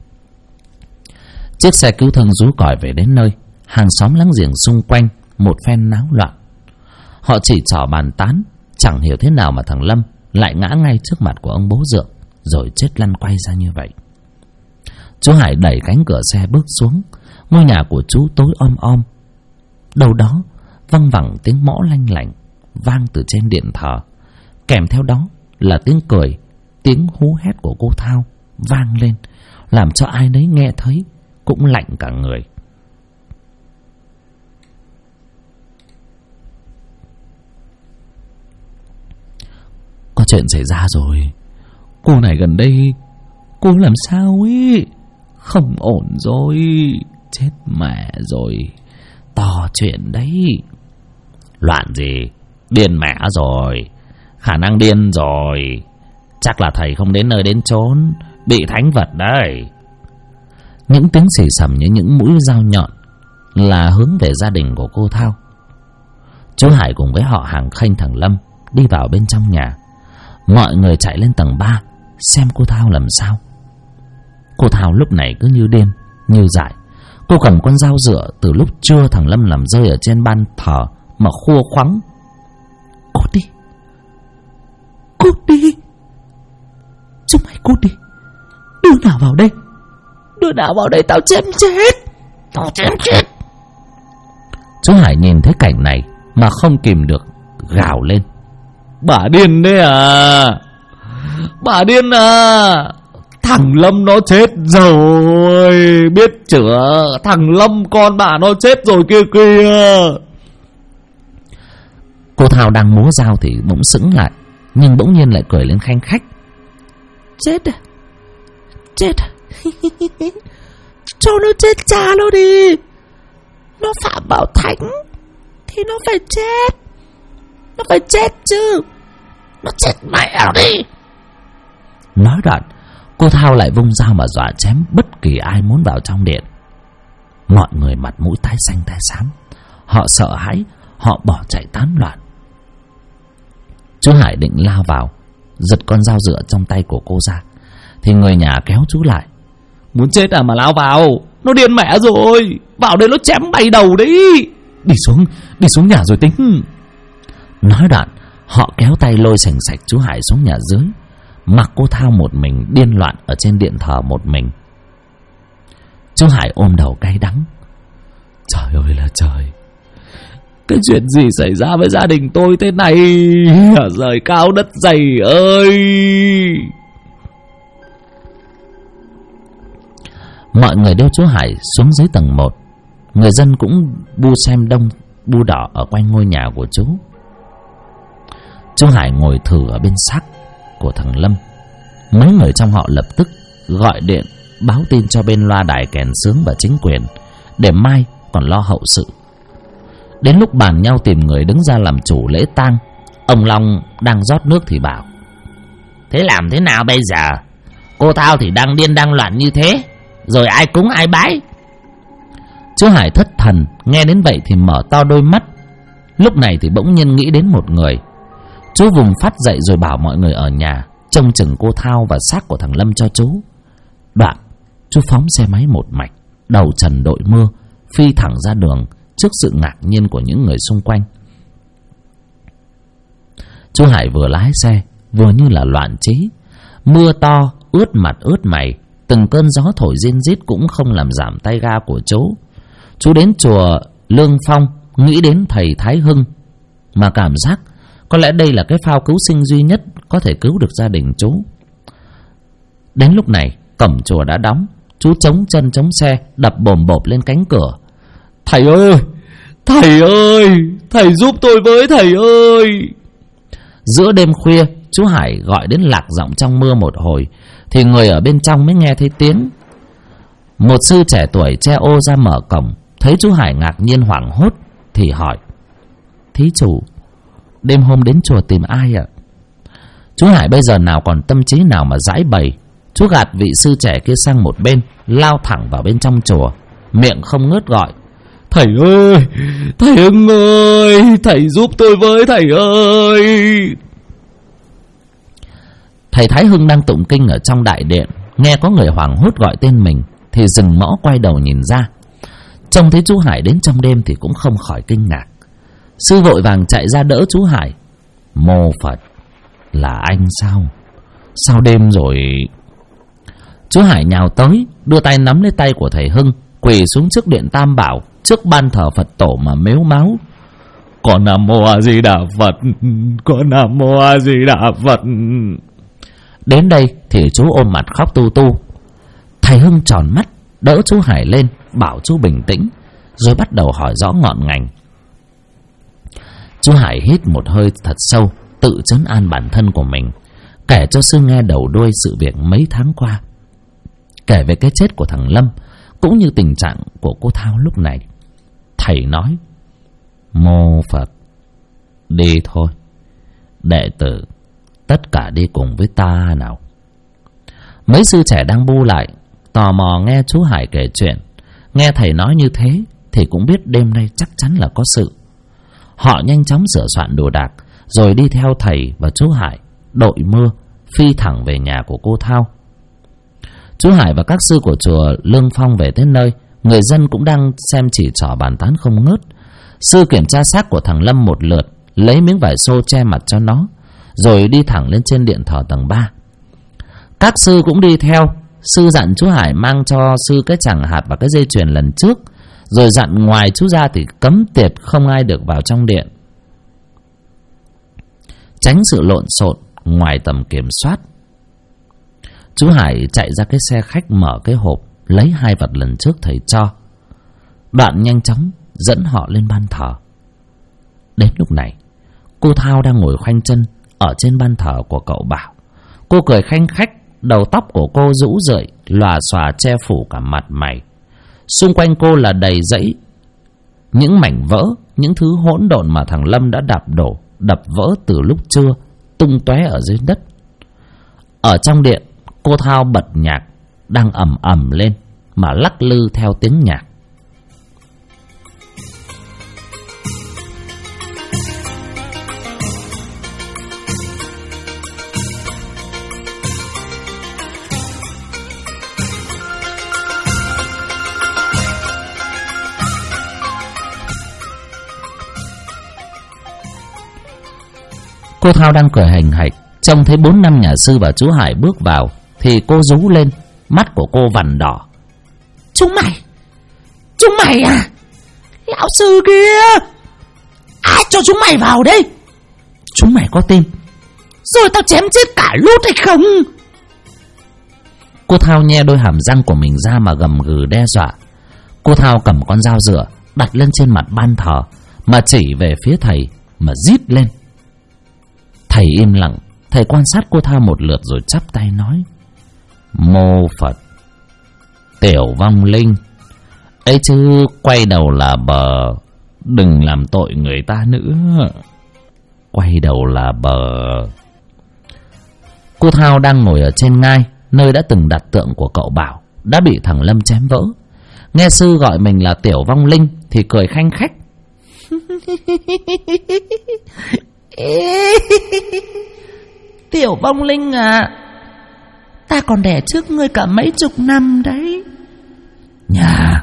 Chiếc xe cứu thương rú còi về đến nơi. Hàng xóm láng giềng xung quanh một phen náo loạn. Họ chỉ trò bàn tán, chẳng hiểu thế nào mà thằng Lâm lại ngã ngay trước mặt của ông bố Dượng, rồi chết lăn quay ra như vậy. Chú Hải đẩy cánh cửa xe bước xuống. Ngôi nhà của chú tối om om. Đâu đó văng vẳng tiếng mõ lanh lảnh vang từ trên điện thờ. Kèm theo đó là tiếng cười, tiếng hú hét của cô Thao vang lên, làm cho ai nấy nghe thấy cũng lạnh cả người. Có chuyện xảy ra rồi. Cô này gần đây cô làm sao ấy, không ổn rồi. Chết mẹ rồi, to chuyện đấy. Loạn gì, điên mẹ rồi, khả năng điên rồi. Chắc là thầy không đến nơi đến chốn, bị thánh vật đấy. Những tiếng xì xầm như những mũi dao nhọn là hướng về gia đình của cô Thao. Chú Hải cùng với họ hàng khênh thằng Lâm đi vào bên trong nhà. Mọi người chạy lên tầng 3 xem cô Thao làm sao. Cô Thao lúc này cứ như điên, như dại. Cô cầm con dao dựa từ lúc trưa thằng Lâm làm rơi ở trên ban thờ mà khua khoắng: Cút đi, cút đi, chúng mày cút đi. Đứa nào vào đây, đứa nào vào đây tao chém chết, tao chém chết. Chú Hải nhìn thấy cảnh này mà không kìm được gào lên: Bà điên đấy à, bà điên à. Thằng Lâm nó chết rồi, biết chưa? Thằng Lâm con bà nó chết rồi kia kìa. Cô Thao đang múa dao thì bỗng sững lại, nhưng bỗng nhiên lại cười lên khanh khách: Chết à, chết à. Cho nó chết cha nó đi. Nó phạm bảo thánh thì nó phải chết. Nó phải chết chứ. Nó chết mẹ nó đi. Nói đoạn, cô Thao lại vung dao mà dọa chém bất kỳ ai muốn vào trong điện. Mọi người mặt mũi tái xanh tái xám. Họ sợ hãi, họ bỏ chạy tán loạn. Chú Hải định lao vào, giật con dao dựa trong tay của cô ra, thì người nhà kéo chú lại: Muốn chết à mà lao vào, nó điên mẹ rồi, vào đây nó chém bay đầu đấy. Đi xuống nhà rồi tính. Nói đoạn, họ kéo tay lôi sành sạch chú Hải xuống nhà dưới, mặc cô Thao một mình điên loạn ở trên điện thờ một mình. Chú Hải ôm đầu cay đắng: Trời ơi là trời, cái chuyện gì xảy ra với gia đình tôi thế này? Trời cao đất dày ơi. Mọi người đưa chú Hải xuống dưới tầng 1. Người dân cũng bu xem đông bu đỏ ở quanh ngôi nhà của chú. Chú Hải ngồi thử ở bên xác của thằng Lâm. Mấy người trong họ lập tức gọi điện báo tin cho bên loa đài kèn sướng và chính quyền, để mai còn lo hậu sự. Đến lúc bàn nhau tìm người đứng ra làm chủ lễ tang, ông Long đang rót nước thì bảo: Thế làm thế nào bây giờ? Cô Thao thì đang điên đang loạn như thế, rồi ai cúng ai bái. Chú Hải thất thần, nghe đến vậy thì mở to đôi mắt. Lúc này thì bỗng nhiên nghĩ đến một người. Chú vùng phát dậy rồi bảo mọi người ở nhà trông chừng cô Thao và xác của thằng Lâm cho chú. Đoạn chú phóng xe máy một mạch, đầu trần đội mưa, phi thẳng ra đường trước sự ngạc nhiên của những người xung quanh. Chú Hải vừa lái xe vừa như là loạn trí. Mưa to ướt mặt ướt mày, từng cơn gió thổi rin rít cũng không làm giảm tay ga của chú. Chú đến chùa Lương Phong nghĩ đến thầy Thái Hưng, mà cảm giác có lẽ đây là cái phao cứu sinh duy nhất có thể cứu được gia đình chú. Đến lúc này cổng chùa đã đóng. Chú chống chân chống xe, đập bồm bộp lên cánh cửa. Thầy ơi, thầy ơi, thầy giúp tôi với, thầy ơi. Giữa đêm khuya, chú Hải gọi đến lạc giọng trong mưa một hồi thì người ở bên trong mới nghe thấy tiếng. Một sư trẻ tuổi che ô ra mở cổng, thấy chú Hải ngạc nhiên hoảng hốt thì hỏi: Thí chủ, đêm hôm đến chùa tìm ai ạ? Chú Hải bây giờ nào còn tâm trí nào mà giãi bày. Chú gạt vị sư trẻ kia sang một bên, lao thẳng vào bên trong chùa, miệng không ngớt gọi: Thầy ơi, thầy Hưng ơi, thầy giúp tôi với, thầy ơi. Thầy Thái Hưng đang tụng kinh ở trong đại điện, nghe có người hoảng hốt gọi tên mình thì dừng mõ quay đầu nhìn ra. Trông thấy chú Hải đến trong đêm thì cũng không khỏi kinh ngạc. Sư vội vàng chạy ra đỡ chú Hải. Mô Phật, là anh sao? Sao đêm rồi? Chú Hải nhào tới, đưa tay nắm lấy tay của thầy Hưng, quỳ xuống trước điện Tam Bảo, trước ban thờ Phật tổ mà mếu máo: Con Nam Mô A Di Đà Phật, con Nam Mô A Di Đà Phật. Đến đây thì chú ôm mặt khóc tu tu. Thầy Hưng tròn mắt, đỡ chú Hải lên, bảo chú bình tĩnh, rồi bắt đầu hỏi rõ ngọn ngành. Chú Hải hít một hơi thật sâu, tự trấn an bản thân của mình, kể cho sư nghe đầu đuôi sự việc mấy tháng qua, kể về cái chết của thằng Lâm cũng như tình trạng của cô Thao lúc này. Thầy nói: Mô Phật, đi thôi, đệ tử tất cả đi cùng với ta nào. Mấy sư trẻ đang bu lại, tò mò nghe chú Hải kể chuyện. Nghe thầy nói như thế thì cũng biết đêm nay chắc chắn là có sự. Họ nhanh chóng sửa soạn đồ đạc, rồi đi theo thầy và chú Hải đội mưa phi thẳng về nhà của cô Thao. Chú Hải và các sư của chùa Lương Phong về tới nơi, người dân cũng đang xem chỉ trỏ bàn tán không ngớt. Sư kiểm tra xác của thằng Lâm một lượt, lấy miếng vải xô che mặt cho nó, rồi đi thẳng lên trên điện thờ tầng 3. Các sư cũng đi theo. Sư dặn chú Hải mang cho sư cái chàng hạt và cái dây chuyền lần trước, rồi dặn ngoài chú ra thì cấm tiệt không ai được vào trong điện, tránh sự lộn xộn ngoài tầm kiểm soát. Chú Hải chạy ra cái xe khách, mở cái hộp, lấy 2 vật lần trước thầy cho. Đoạn nhanh chóng dẫn họ lên ban thờ. Đến lúc này, cô Thao đang ngồi khoanh chân ở trên ban thờ của cậu Bảo. Cô cười khanh khách, đầu tóc của cô rũ rượi, lòa xòa che phủ cả mặt mày. Xung quanh cô là đầy rẫy những mảnh vỡ, những thứ hỗn độn mà thằng Lâm đã đập vỡ từ lúc trưa, tung tóe ở dưới đất. Ở trong điện, cô Thao bật nhạc đang ầm ầm lên mà lắc lư theo tiếng nhạc. Cô Thao đang cười hành hạch, trông thấy 4-5 nhà sư và chú Hải bước vào thì cô rú lên, mắt của cô vằn đỏ. Chúng mày à? Lão sư kia, ai cho chúng mày vào đây? Chúng mày có tin rồi tao chém chết cả lút hay không? Cô Thao nhe đôi hàm răng của mình ra mà gầm gừ đe dọa. Cô Thao cầm con dao rửa đặt lên trên mặt ban thờ mà chỉ về phía thầy mà rít lên. Thầy im lặng. Thầy quan sát cô Thao một lượt rồi chắp tay nói: Mô Phật, tiểu vong linh ấy chứ quay đầu là bờ, đừng làm tội người ta nữa. Quay đầu là bờ. Cô Thao đang ngồi ở trên ngai, nơi đã từng đặt tượng của cậu Bảo, đã bị thằng Lâm chém vỡ. Nghe sư gọi mình là Tiểu Vong Linh thì cười khanh khách. Tiểu Vong Linh à, ta còn đẻ trước ngươi cả mấy chục năm đấy. Nhà.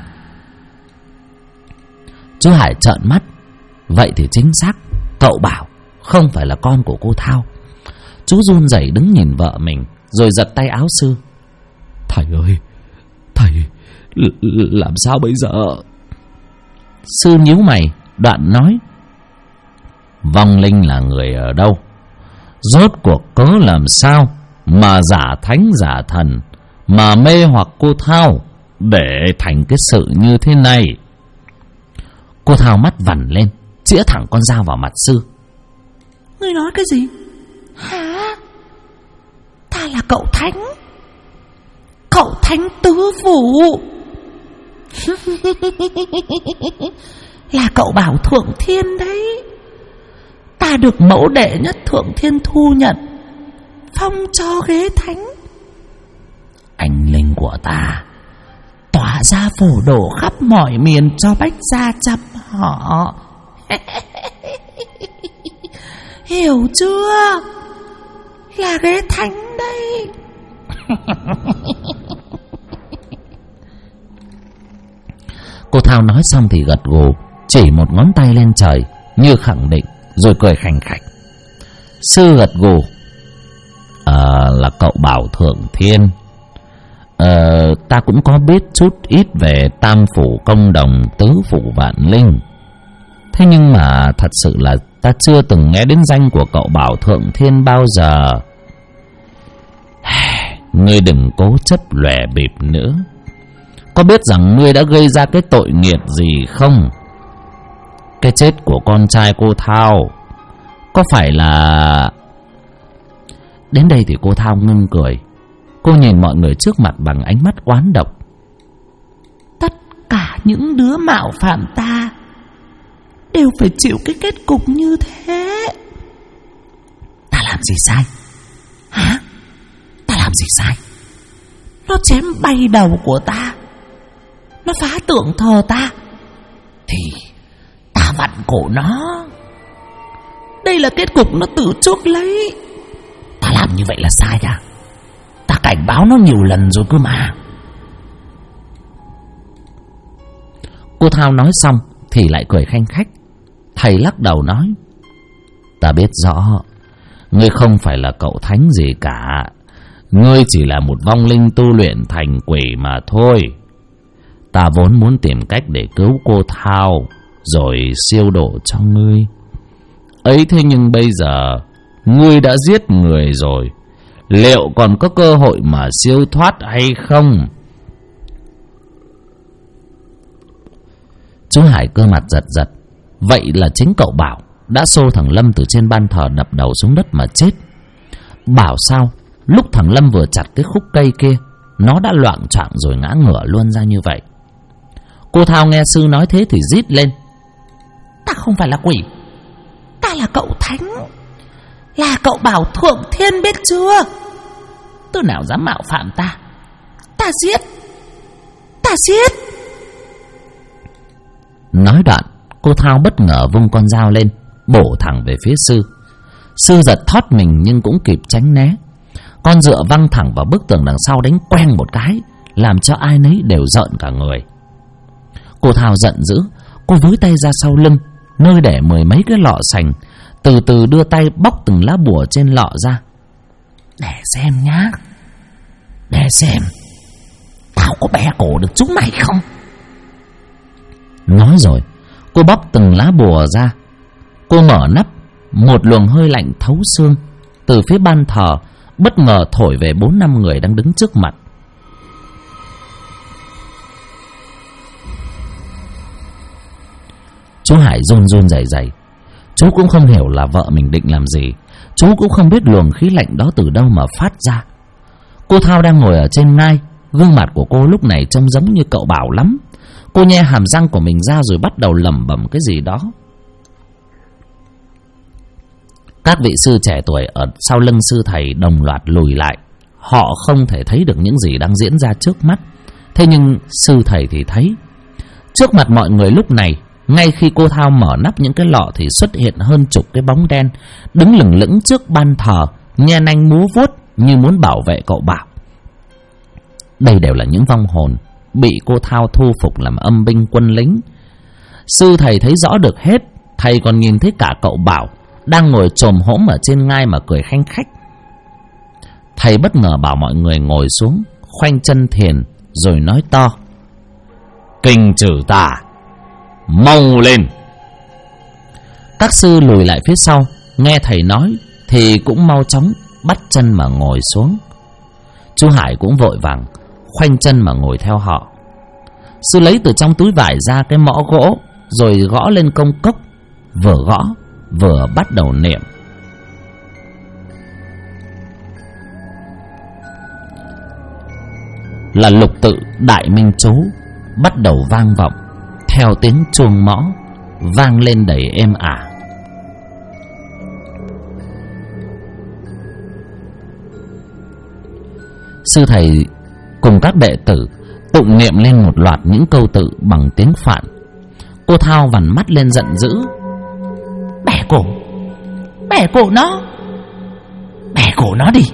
Chú Hải trợn mắt. Vậy thì chính xác, cậu Bảo không phải là con của cô Thao. Chú run rẩy đứng nhìn vợ mình, rồi giật tay áo sư. Thầy ơi, thầy làm sao bây giờ? Sư nhíu mày, đoạn nói. Vong linh là người ở đâu? Rốt cuộc cớ làm sao mà giả thánh giả thần, mà mê hoặc cô Thao để thành cái sự như thế này? Cô Thao mắt vằn lên, chĩa thẳng con dao vào mặt sư. Ngươi nói cái gì? Hả? Ta là cậu Thánh, cậu Thánh tứ phủ. Là cậu Bảo Thượng Thiên đấy. Ta được mẫu đệ nhất Thượng Thiên thu nhận, phong cho ghế thánh. Anh linh của ta tỏa ra phổ độ khắp mọi miền cho bách gia chăm họ. Hiểu chưa? Là ghế thánh đây. Cô Thao nói xong thì gật gù, chỉ một ngón tay lên trời như khẳng định, rồi cười khành khạch. Sư gật gù. Là cậu Bảo Thượng Thiên. Ta cũng có biết chút ít về tam phủ công đồng, tứ phủ vạn linh. Thế nhưng mà thật sự là ta chưa từng nghe đến danh của cậu Bảo Thượng Thiên bao giờ. Ngươi đừng cố chấp lòe bịp nữa. Có biết rằng ngươi đã gây ra cái tội nghiệp gì không? Cái chết của con trai cô Thao có phải là... Đến đây thì cô Thao ngưng cười. Cô nhìn mọi người trước mặt bằng ánh mắt oán độc. Tất cả những đứa mạo phạm ta đều phải chịu cái kết cục như thế. Ta làm gì sai? Hả? Ta làm gì sai? Nó chém bay đầu của ta, nó phá tượng thờ ta, thì ta vặn cổ nó. Đây là kết cục nó tự chuốc lấy. Ta làm như vậy là sai à? Ta cảnh báo nó nhiều lần rồi cơ mà. Cô Thao nói xong thì lại cười khanh khách. Thầy lắc đầu nói. Ta biết rõ ngươi không phải là cậu thánh gì cả. Ngươi chỉ là một vong linh tu luyện thành quỷ mà thôi. Ta vốn muốn tìm cách để cứu cô Thao, rồi siêu độ cho ngươi ấy. Thế nhưng bây giờ ngươi đã giết người rồi, liệu còn có cơ hội mà siêu thoát hay không? Chú Hải cơ mặt giật giật. Vậy là chính cậu Bảo đã xô thằng Lâm từ trên ban thờ đập đầu xuống đất mà chết. Bảo sao lúc thằng Lâm vừa chặt cái khúc cây kia, nó đã loạng choạng rồi ngã ngửa luôn ra như vậy. Cô Thao nghe sư nói thế thì rít lên. Ta không phải là quỷ, ta là cậu Thánh, là cậu Bảo Thượng Thiên, biết chưa? Tôi nào dám mạo phạm ta? Ta giết, ta giết. Nói đoạn, cô Thao bất ngờ vung con dao lên, bổ thẳng về phía sư. Sư giật thót mình nhưng cũng kịp tránh né. Con dựa văng thẳng vào bức tường đằng sau, đánh queng một cái, làm cho ai nấy đều rợn cả người. Cô Thao giận dữ, cô với tay ra sau lưng, nơi để mười mấy cái lọ sành, từ từ đưa tay bóc từng lá bùa trên lọ ra. Để xem nhá, để xem tao có bẻ cổ được chúng mày không. Nói rồi cô bóc từng lá bùa ra. Cô mở nắp. Một luồng hơi lạnh thấu xương từ phía ban thờ bất ngờ thổi về 4-5 người đang đứng trước mặt. Chú Hải run run rẩy rẩy. Chú cũng không hiểu là vợ mình định làm gì. Chú cũng không biết luồng khí lạnh đó từ đâu mà phát ra. Cô Thao đang ngồi ở trên ngai. Gương mặt của cô lúc này trông giống như cậu Bảo lắm. Cô nhe hàm răng của mình ra rồi bắt đầu lẩm bẩm cái gì đó. Các vị sư trẻ tuổi ở sau lưng sư thầy đồng loạt lùi lại, họ không thể thấy được những gì đang diễn ra trước mắt. Thế nhưng sư thầy thì thấy. Trước mặt mọi người lúc này, ngay khi cô Thao mở nắp những cái lọ thì xuất hiện hơn chục cái bóng đen đứng lửng lững trước ban thờ, nhe nanh múa vuốt như muốn bảo vệ cậu Bảo. Đây đều là những vong hồn bị cô Thao thu phục làm âm binh quân lính. Sư thầy thấy rõ được hết. Thầy còn nhìn thấy cả cậu Bảo đang ngồi chồm hổm ở trên ngai mà cười khanh khách. Thầy bất ngờ bảo mọi người ngồi xuống, khoanh chân thiền, rồi nói to: "Kinh trừ tà, mau lên!" Các sư lùi lại phía sau, nghe thầy nói thì cũng mau chóng bắt chân mà ngồi xuống. Chú Hải cũng vội vàng khoanh chân mà ngồi theo họ. Sư lấy từ trong túi vải ra cái mõ gỗ, rồi gõ lên công cốc, vừa gõ vừa bắt đầu niệm. Là lục tự đại minh chú bắt đầu vang vọng theo tiếng chuông mõ vang lên đầy êm ả. Sư thầy cùng các đệ tử tụng niệm lên một loạt những câu tự bằng tiếng Phạn. Cô Thao vằn mắt lên giận dữ: Bẻ cổ nó đi!"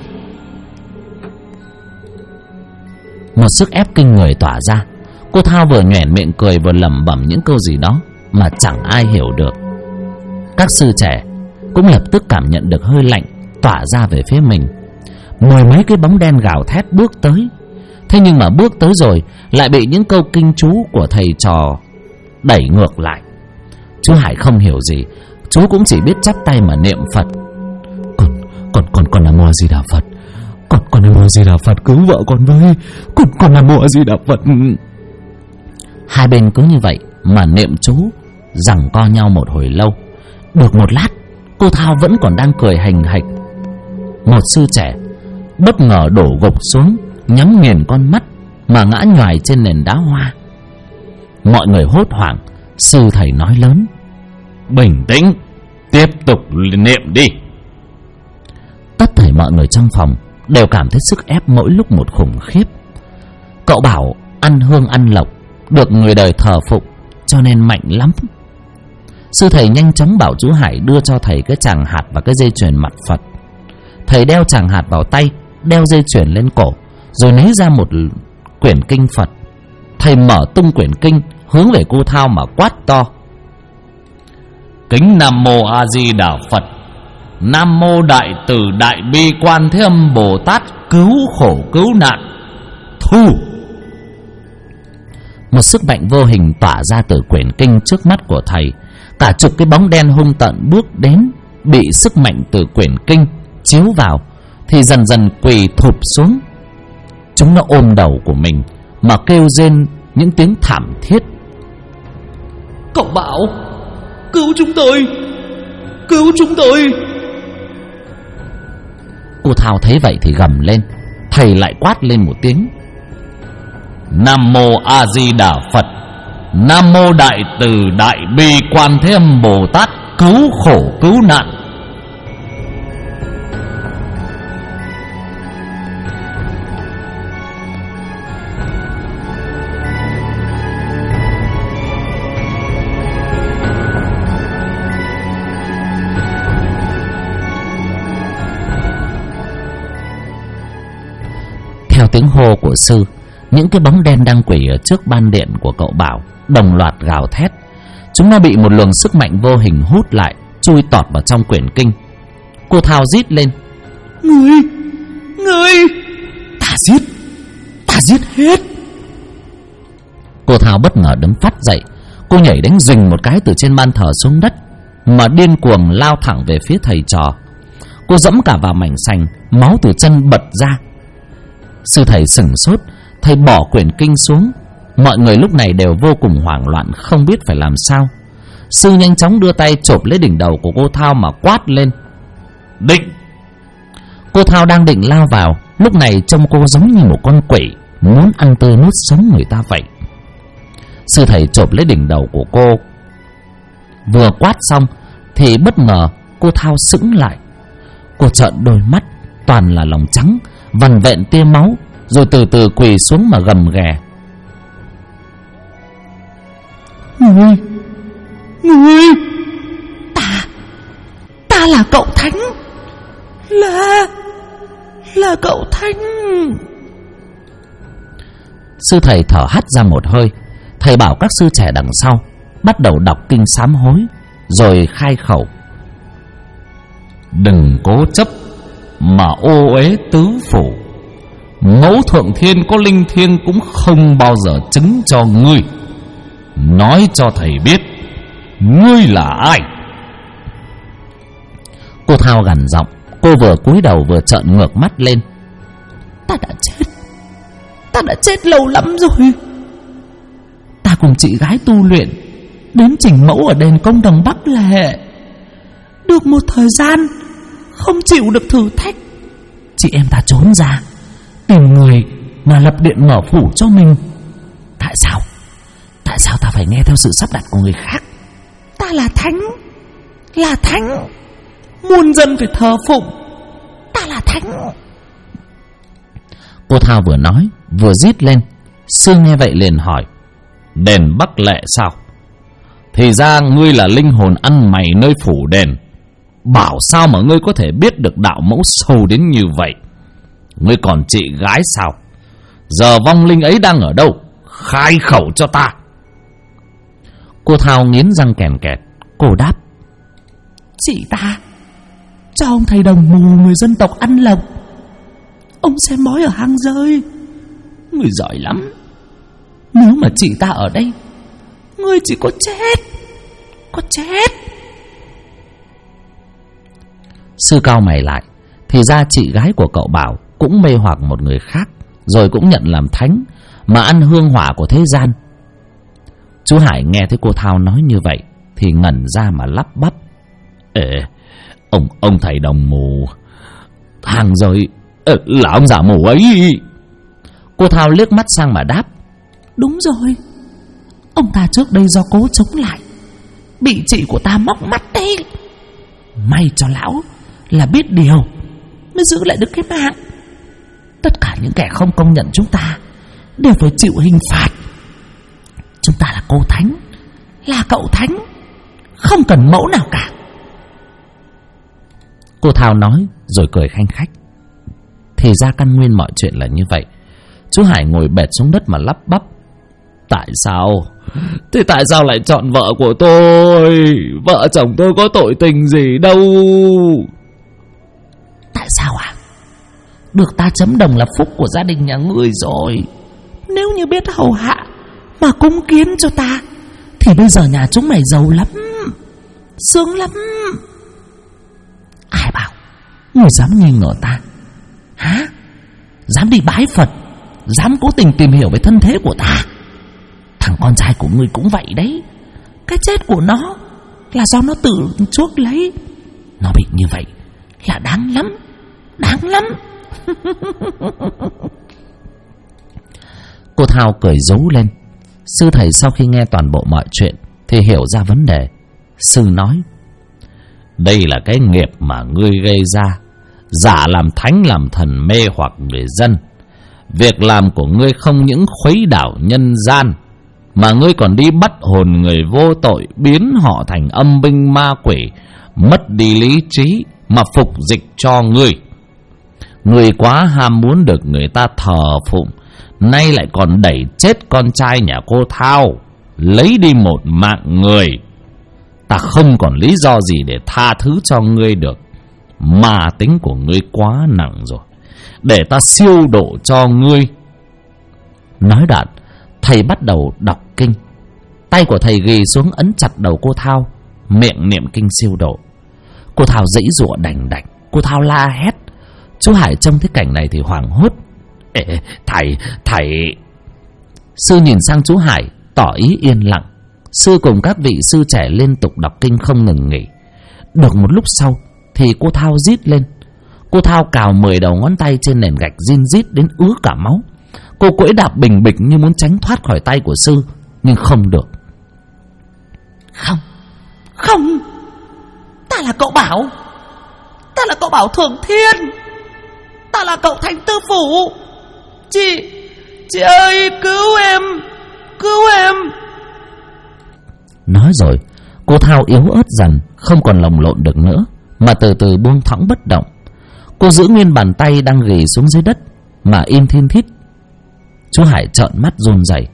Một sức ép kinh người tỏa ra. Cô Thao vừa nhoẻn miệng cười vừa lẩm bẩm những câu gì đó mà chẳng ai hiểu được. Các sư trẻ cũng lập tức cảm nhận được hơi lạnh tỏa ra về phía mình. Mười mấy cái bóng đen gào thét bước tới. Thế nhưng mà bước tới rồi lại bị những câu kinh chú của thầy trò đẩy ngược lại. Chú Hải không hiểu gì, chú cũng chỉ biết chắp tay mà niệm Phật: Con là Mô Di Đà Phật, con là Mô Di Đà Phật, cứu vợ con với, con là Mô Di Đà Phật. Hai bên cứ như vậy mà niệm chú giằng co nhau một hồi lâu. Được một lát, cô Thao vẫn còn đang cười hành hạch. Một sư trẻ bất ngờ đổ gục xuống, nhắm nghiền con mắt mà ngã nhoài trên nền đá hoa. Mọi người hốt hoảng. Sư thầy nói lớn: "Bình tĩnh, tiếp tục niệm đi." Tất thảy mọi người trong phòng đều cảm thấy sức ép mỗi lúc một khủng khiếp. Cậu Bảo ăn hương ăn lộc, được người đời thờ phụng cho nên mạnh lắm. Sư thầy nhanh chóng bảo chú Hải đưa cho thầy cái tràng hạt và cái dây chuyền mặt Phật. Thầy đeo tràng hạt vào tay, đeo dây chuyền lên cổ, rồi lấy ra một quyển kinh Phật. Thầy mở tung quyển kinh hướng về cô Thao mà quát to: "Kính Nam Mô A Di Đà Phật, Nam Mô Đại Từ Đại Bi Quan Thế Âm Bồ Tát cứu khổ cứu nạn, thu!" Một sức mạnh vô hình tỏa ra từ quyển kinh trước mắt của thầy. Cả chục cái bóng đen hung tợn bước đến, bị sức mạnh từ quyển kinh chiếu vào thì dần dần quỳ thụp xuống. Chúng nó ôm đầu của mình mà kêu rên những tiếng thảm thiết: "Cậu Bảo, cứu chúng tôi, cứu chúng tôi!" Cô Thao thấy vậy thì gầm lên. Thầy lại quát lên một tiếng: "Nam Mô A Di Đà Phật, Nam Mô Đại Từ Đại Bi Quan Thế Âm Bồ Tát cứu khổ cứu nạn." Theo tiếng hô của sư, những cái bóng đen đang quỳ ở trước ban điện của cậu Bảo đồng loạt gào thét. Chúng nó bị một luồng sức mạnh vô hình hút lại, chui tọt vào trong quyển kinh. Cô Thao rít lên: Ngươi Ta giết hết!" Cô Thao bất ngờ đứng phắt dậy. Cô nhảy đánh rình một cái từ trên ban thờ xuống đất mà điên cuồng lao thẳng về phía thầy trò. Cô dẫm cả vào mảnh sành, máu từ chân bật ra. Sư thầy sửng sốt. Thầy bỏ quyển kinh xuống. Mọi người lúc này đều vô cùng hoảng loạn, không biết phải làm sao. Sư nhanh chóng đưa tay chộp lấy đỉnh đầu của cô Thao mà quát lên: "Định!" Cô Thao đang định lao vào, lúc này trông cô giống như một con quỷ muốn ăn tươi nuốt sống người ta vậy. Sư thầy chộp lấy đỉnh đầu của cô, vừa quát xong thì bất ngờ cô Thao sững lại. Cô trợn đôi mắt toàn là lòng trắng vằn vện tia máu, rồi từ từ quỳ xuống mà gầm ghè: Ngươi Ta là cậu Thánh, là cậu Thánh. Sư thầy thở hắt ra một hơi. Thầy bảo các sư trẻ đằng sau bắt đầu đọc kinh sám hối, rồi khai khẩu: Đừng cố chấp mà ô uế tứ phủ. Mẫu thượng thiên có linh thiêng cũng không bao giờ chứng cho ngươi. Nói cho thầy biết, ngươi là ai? Cô Thao gằn giọng. Cô vừa cúi đầu vừa trợn ngược mắt lên: Ta đã chết lâu lắm rồi. Ta cùng chị gái tu luyện, đến trình mẫu ở đền Công Đồng Bắc Lệ. Được một thời gian, không chịu được thử thách, chị em ta trốn ra, tìm người mà lập điện mở phủ cho mình. Tại sao ta phải nghe theo sự sắp đặt của người khác? Ta là thánh, muôn dân phải thờ phụng. Ta là thánh. Cô Thao vừa nói vừa rít lên. Sư nghe vậy liền hỏi: Đền Bắc Lệ sao? Thì ra ngươi là linh hồn ăn mày nơi phủ đền. Bảo sao mà ngươi có thể biết được đạo mẫu sâu đến như vậy? Ngươi còn chị gái sao? Giờ vong linh ấy đang ở đâu? Khai khẩu cho ta. Cô Thao nghiến răng kèn kẹt. Cô đáp: Chị ta cho ông thầy đồng mù người dân tộc ăn lộc. Ông xem bói ở hang rơi. Người giỏi lắm. Nếu mà chị ta ở đây, ngươi chỉ có chết. Sư cau mày lại. Thì ra chị gái của cậu Bảo cũng mê hoặc một người khác, rồi cũng nhận làm thánh, mà ăn hương hỏa của thế gian. Chú Hải nghe thấy cô Thao nói như vậy thì ngẩn ra mà lắp bắp: Ông thầy đồng mù hàng rơi là ông giả mù ấy. Cô Thao liếc mắt sang mà đáp: Đúng rồi, ông ta trước đây do cố chống lại, bị chị của ta móc mắt đấy. May cho lão là biết điều mới giữ lại được cái mạng. Tất cả những kẻ không công nhận chúng ta đều phải chịu hình phạt. Chúng ta là cô Thánh, là cậu Thánh, không cần mẫu nào cả. Cô Thao nói rồi cười khanh khách. Thì ra căn nguyên mọi chuyện là như vậy. Chú Hải ngồi bệt xuống đất mà lắp bắp: Tại sao? Thế tại sao lại chọn vợ của tôi? Vợ chồng tôi có tội tình gì đâu. Tại sao à? Được ta chấm đồng là phúc của gia đình nhà ngươi rồi. Nếu như biết hầu hạ mà cúng kiến cho ta thì bây giờ nhà chúng mày giàu lắm, sướng lắm. Ai bảo ngươi dám nghi ngờ ta? Hả? Dám đi bái Phật, dám cố tình tìm hiểu về thân thế của ta. Thằng con trai của ngươi cũng vậy đấy. Cái chết của nó là do nó tự chuốc lấy. Nó bị như vậy là đáng lắm, đáng lắm. Cô Thao cười rú lên. Sư thầy sau khi nghe toàn bộ mọi chuyện thì hiểu ra vấn đề. Sư nói: Đây là cái nghiệp mà ngươi gây ra, giả làm thánh làm thần mê hoặc người dân. Việc làm của ngươi không những khuấy đảo nhân gian, mà ngươi còn đi bắt hồn người vô tội, biến họ thành âm binh ma quỷ, mất đi lý trí mà phục dịch cho ngươi. Ngươi quá ham muốn được người ta thờ phụng, nay lại còn đẩy chết con trai nhà cô Thao, lấy đi một mạng người. Ta không còn lý do gì để tha thứ cho ngươi được. Ma tính của ngươi quá nặng rồi, để ta siêu độ cho ngươi. Nói đoạn, thầy bắt đầu đọc kinh. Tay của thầy ghì xuống ấn chặt đầu cô Thao, miệng niệm kinh siêu độ. Cô Thao giãy giụa đành đạch, cô Thao la hét. Chú Hải trông thấy cảnh này thì hoảng hốt: Thầy. Sư nhìn sang chú Hải tỏ ý yên lặng. Sư cùng các vị sư trẻ liên tục đọc kinh không ngừng nghỉ. Được một lúc sau thì cô Thao rít lên. Cô Thao cào 10 đầu ngón tay trên nền gạch rin rít đến ứa cả máu. Cô quẫy đạp bình bịch như muốn tránh thoát khỏi tay của sư, nhưng không được. Không, ta là cậu Bảo. Ta là cậu Bảo Thượng Thiên. Ta là cậu Thành Tư Phủ. Chị ơi, cứu em, cứu em. Nói rồi, cô Thao yếu ớt dần, không còn lồng lộn được nữa, mà từ từ buông thõng bất động. Cô giữ nguyên bàn tay đang ghì xuống dưới đất mà im thiên thít. Chú Hải trợn mắt run rẩy.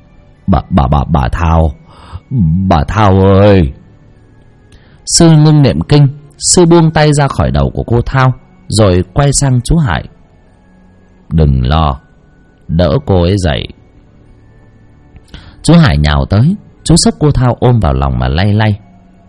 Bà Thao ơi. Sư ngưng niệm kinh. Sư buông tay ra khỏi đầu của cô Thao, rồi quay sang chú Hải. Đừng lo, đỡ cô ấy dậy. Chú Hải nhào tới. Chú xốc cô Thao ôm vào lòng mà lay lay.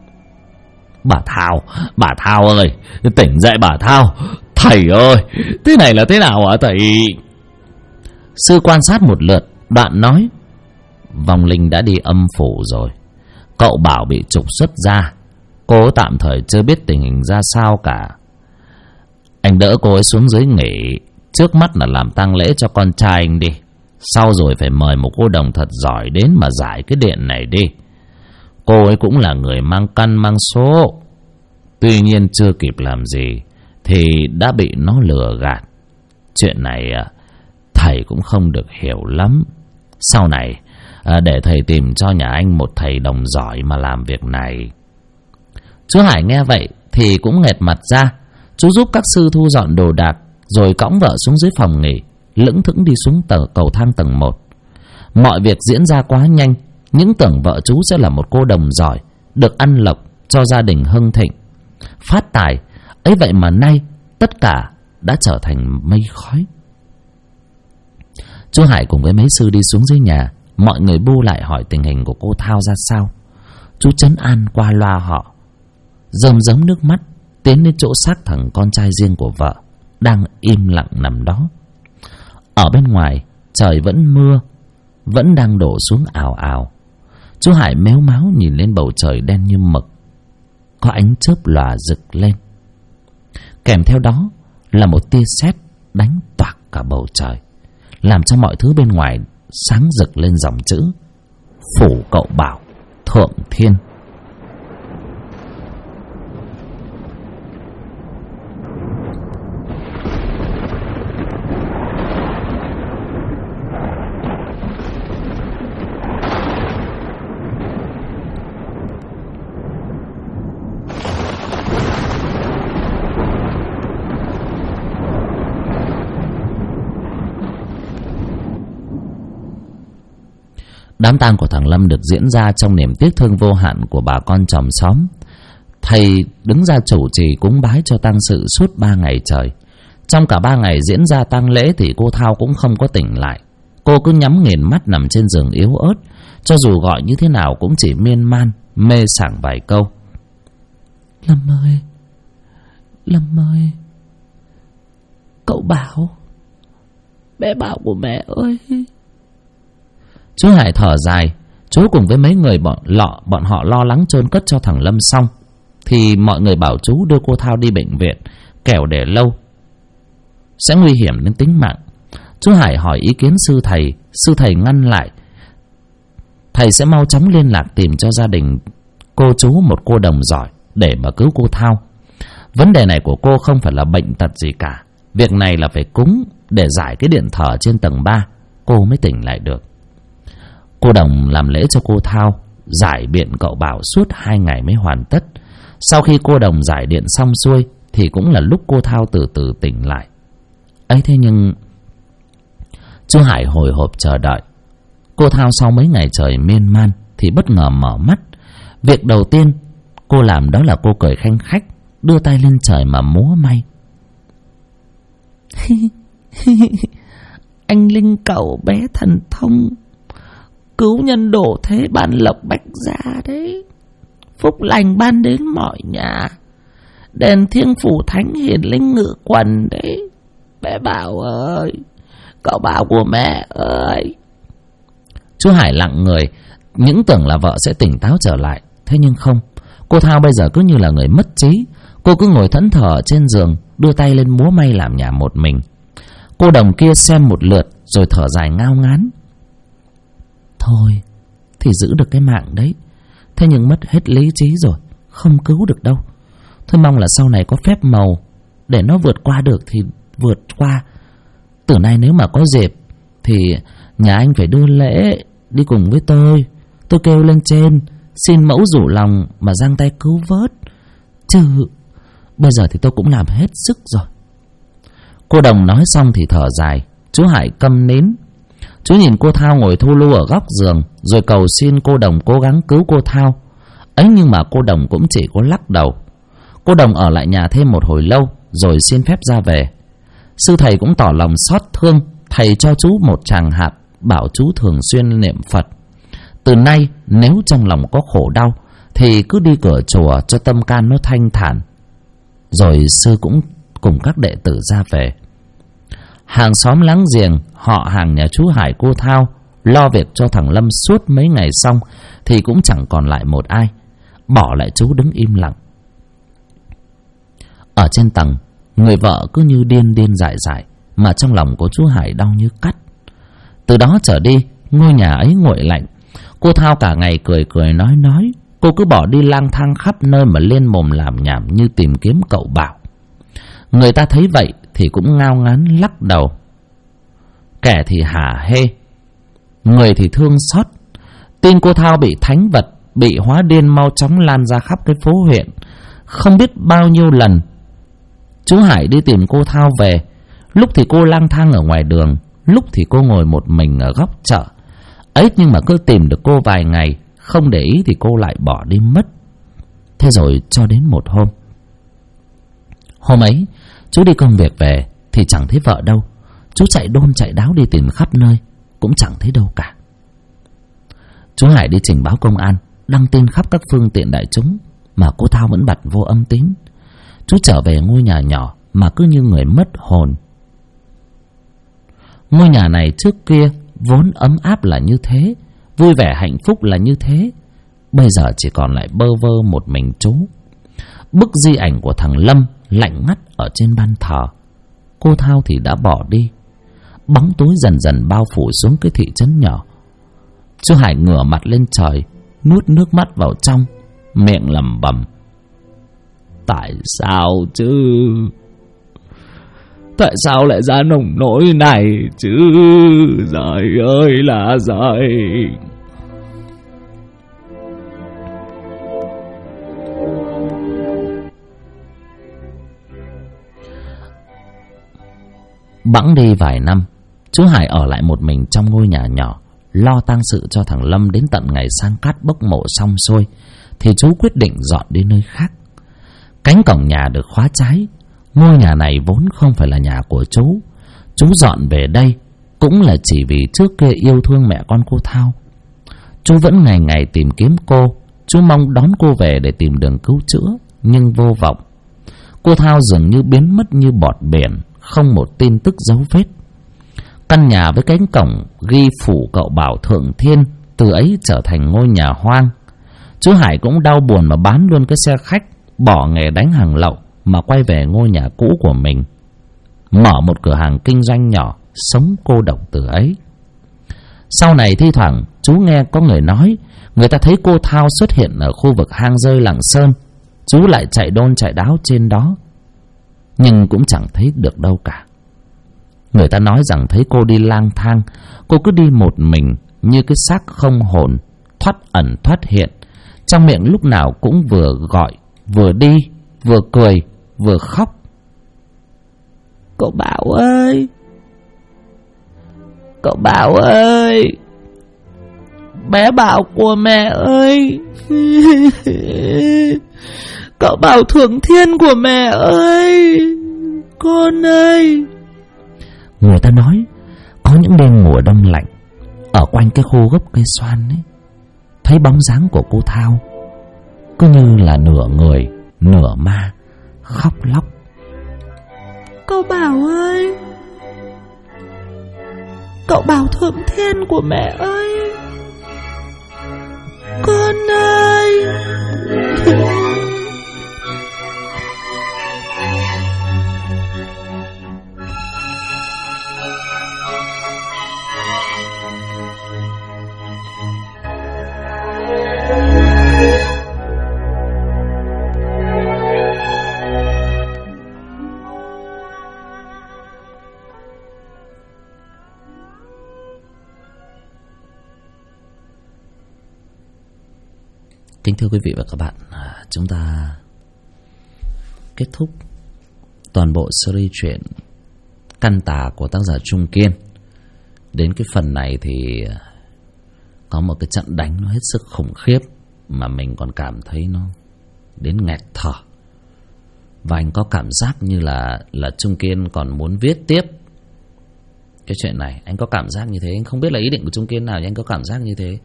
Bà Thao ơi, tỉnh dậy bà Thao. Thầy ơi, thế này là thế nào hả thầy? Sư quan sát một lượt, đoạn nói: vong linh đã đi âm phủ rồi. Cậu Bảo bị trục xuất ra, cô tạm thời chưa biết tình hình ra sao cả. Anh đỡ cô ấy xuống dưới nghỉ. Trước mắt là làm tang lễ cho con trai anh đi. Sau rồi phải mời một cô đồng thật giỏi đến mà giải cái điện này đi. Cô ấy cũng là người mang căn mang số. Tuy nhiên chưa kịp làm gì thì đã bị nó lừa gạt. Chuyện này thầy cũng không được hiểu lắm. Sau này để thầy tìm cho nhà anh một thầy đồng giỏi mà làm việc này. Chú Hải nghe vậy thì cũng nghẹt mặt ra. Chú giúp các sư thu dọn đồ đạc, rồi cõng vợ xuống dưới phòng nghỉ, lững thững đi xuống cầu thang tầng 1. Mọi việc diễn ra quá nhanh. Những tưởng vợ chú sẽ là một cô đồng giỏi, được ăn lộc, cho gia đình hưng thịnh, phát tài. Ấy vậy mà nay tất cả đã trở thành mây khói. Chú Hải cùng với mấy sư đi xuống dưới nhà. Mọi người bu lại hỏi tình hình của cô Thao ra sao. Chú trấn an qua loa họ, rơm rớm nước mắt tiến đến chỗ xác thằng con trai riêng của vợ đang im lặng nằm đó. Ở bên ngoài trời vẫn mưa, vẫn đang đổ xuống ào ào. Chú Hải mếu máo nhìn lên bầu trời đen như mực, có ánh chớp lòa rực lên, kèm theo đó là một tia sét đánh toạc cả bầu trời, làm cho mọi thứ bên ngoài sáng rực lên dòng chữ: Phủ Cậu Bảo, Thượng Thiên. Đám tang của thằng Lâm được diễn ra trong niềm tiếc thương vô hạn của bà con chòm xóm. Thầy đứng ra chủ trì cúng bái cho tang sự suốt 3 ngày trời. Trong cả 3 ngày diễn ra tang lễ thì cô Thao cũng không có tỉnh lại. Cô cứ nhắm nghiền mắt nằm trên giường yếu ớt, cho dù gọi như thế nào cũng chỉ miên man mê sảng vài câu: Lâm ơi, Lâm ơi, cậu Bảo, bé Bảo của mẹ ơi. Chú Hải thở dài. Chú cùng với mấy người bọn họ lo lắng chôn cất cho thằng Lâm xong thì mọi người bảo chú đưa cô Thao đi bệnh viện, kẻo để lâu sẽ nguy hiểm đến tính mạng. Chú Hải hỏi ý kiến sư thầy ngăn lại. Thầy sẽ mau chóng liên lạc tìm cho gia đình cô chú một cô đồng giỏi để mà cứu cô Thao. Vấn đề này của cô không phải là bệnh tật gì cả. Việc này là phải cúng để giải cái điện thờ trên tầng 3, cô mới tỉnh lại được. Cô đồng làm lễ cho cô Thao, giải biện cậu Bảo suốt 2 ngày mới hoàn tất. Sau khi cô đồng giải điện xong xuôi thì cũng là lúc cô Thao từ từ tỉnh lại. Ấy thế nhưng chú Hải hồi hộp chờ đợi. Cô Thao sau mấy ngày trời miên man thì bất ngờ mở mắt. Việc đầu tiên cô làm đó là cô cười khanh khách, đưa tay lên trời mà múa may. Anh linh cậu bé thần thông, cứu nhân độ thế ban lộc bách gia đấy, phúc lành ban đến mọi nhà, đền thiêng phủ thánh hiền linh ngự quần đấy. Bé Bảo ơi, cậu Bảo của mẹ ơi. Chú Hải lặng người, những tưởng là vợ sẽ tỉnh táo trở lại. Thế nhưng không, cô Thao bây giờ cứ như là người mất trí. Cô cứ ngồi thẫn thờ trên giường, đưa tay lên múa may làm nhảm một mình. Cô đồng kia xem một lượt rồi thở dài ngao ngán. Thôi thì giữ được cái mạng đấy, thế nhưng mất hết lý trí rồi, không cứu được đâu. Thôi mong là sau này có phép màu để nó vượt qua được thì vượt qua. Từ nay nếu mà có dịp thì nhà anh phải đưa lễ đi cùng với tôi. Tôi kêu lên trên xin mẫu rủ lòng mà giang tay cứu vớt. Chứ bây giờ thì tôi cũng làm hết sức rồi. Cô Đồng nói xong thì thở dài. Chú Hải câm nín. Chú nhìn cô Thao ngồi thu lu ở góc giường, rồi cầu xin cô Đồng cố gắng cứu cô Thao. Ấy nhưng mà cô Đồng cũng chỉ có lắc đầu. Cô Đồng ở lại nhà thêm một hồi lâu rồi xin phép ra về. Sư thầy cũng tỏ lòng xót thương. Thầy cho chú một tràng hạt, bảo chú thường xuyên niệm Phật. Từ nay nếu trong lòng có khổ đau thì cứ đi cửa chùa cho tâm can nó thanh thản. Rồi sư cũng cùng các đệ tử ra về. Hàng xóm láng giềng, họ hàng nhà chú Hải cô Thao lo việc cho thằng Lâm suốt mấy ngày xong thì cũng chẳng còn lại một ai, bỏ lại chú đứng im lặng. Ở trên tầng, người vợ cứ như điên điên dại dại, mà trong lòng của chú Hải đau như cắt. Từ đó trở đi, ngôi nhà ấy nguội lạnh. Cô Thao cả ngày cười cười nói. Cô cứ bỏ đi lang thang khắp nơi mà liên mồm làm nhảm như tìm kiếm cậu Bảo. Người ta thấy vậy thì cũng ngao ngán lắc đầu. Kẻ thì hả hê, người thì thương xót. Tin cô Thao bị thánh vật, bị hóa điên mau chóng lan ra khắp cái phố huyện. Không biết bao nhiêu lần chú Hải đi tìm cô Thao về. Lúc thì cô lang thang ở ngoài đường, lúc thì cô ngồi một mình ở góc chợ. Ấy nhưng mà cứ tìm được cô vài ngày, không để ý thì cô lại bỏ đi mất. Thế rồi cho đến một hôm. Hôm ấy chú đi công việc về thì chẳng thấy vợ đâu. Chú chạy đôn chạy đáo đi tìm khắp nơi, cũng chẳng thấy đâu cả. Chú Hải đi trình báo công an, đăng tin khắp các phương tiện đại chúng, mà cô Thao vẫn bặt vô âm tín. Chú trở về ngôi nhà nhỏ mà cứ như người mất hồn. Ngôi nhà này trước kia vốn ấm áp là như thế, vui vẻ hạnh phúc là như thế, bây giờ chỉ còn lại bơ vơ một mình chú. Bức di ảnh của thằng Lâm lạnh ngắt ở trên ban thờ. Cô Thao thì đã bỏ đi. Bóng tối dần dần bao phủ xuống cái thị trấn nhỏ. Chú Hải ngửa mặt lên trời, nuốt nước mắt vào trong, miệng lẩm bẩm: tại sao chứ? Tại sao lại ra nông nỗi này chứ? Giời ơi là giời! Bẵng đi vài năm, chú Hải ở lại một mình trong ngôi nhà nhỏ, lo tang sự cho thằng Lâm đến tận ngày sang cát bốc mộ xong xuôi thì chú quyết định dọn đi nơi khác. Cánh cổng nhà được khóa trái. Ngôi nhà này vốn không phải là nhà của chú. Chú dọn về đây cũng là chỉ vì trước kia yêu thương mẹ con cô Thao. Chú vẫn ngày ngày tìm kiếm cô. Chú mong đón cô về để tìm đường cứu chữa, nhưng vô vọng. Cô Thao dường như biến mất như bọt biển, không một tin tức dấu vết. Căn nhà với cánh cổng ghi phủ cậu Bảo Thượng Thiên từ ấy trở thành ngôi nhà hoang. Chú Hải cũng đau buồn mà bán luôn cái xe khách, bỏ nghề đánh hàng lậu mà quay về ngôi nhà cũ của mình, mở một cửa hàng kinh doanh nhỏ, sống cô độc từ ấy. Sau này thi thoảng chú nghe có người nói người ta thấy cô Thao xuất hiện ở khu vực hang rơi Lạng Sơn. Chú lại chạy đôn chạy đáo trên đó, nhưng cũng chẳng thấy được đâu cả. Người ta nói rằng thấy cô đi lang thang. Cô cứ đi một mình như cái xác không hồn, thoát ẩn thoát hiện. Trong miệng lúc nào cũng vừa gọi, vừa đi, vừa cười, vừa khóc. Cậu Bảo ơi! Cậu Bảo ơi! Bé Bảo của mẹ ơi! Cậu Bảo Thượng Thiên của mẹ ơi! Con ơi! Người ta nói có những đêm mùa đông lạnh, ở quanh cái khu gốc cây xoan ấy, thấy bóng dáng của cô Thao cứ như là nửa người nửa ma, khóc lóc. Cậu Bảo ơi! Cậu Bảo Thượng Thiên của mẹ ơi! Con ơi! Kính thưa quý vị và các bạn, chúng ta kết thúc toàn bộ series truyện Căn Tà của tác giả Trung Kiên. Đến cái phần này thì có một cái trận đánh nó hết sức khủng khiếp mà mình còn cảm thấy nó đến nghẹt thở. Và anh có cảm giác như là Trung Kiên còn muốn viết tiếp cái chuyện này. Anh có cảm giác như thế. Anh không biết là ý định của Trung Kiên nào, nhưng anh có cảm giác như thế.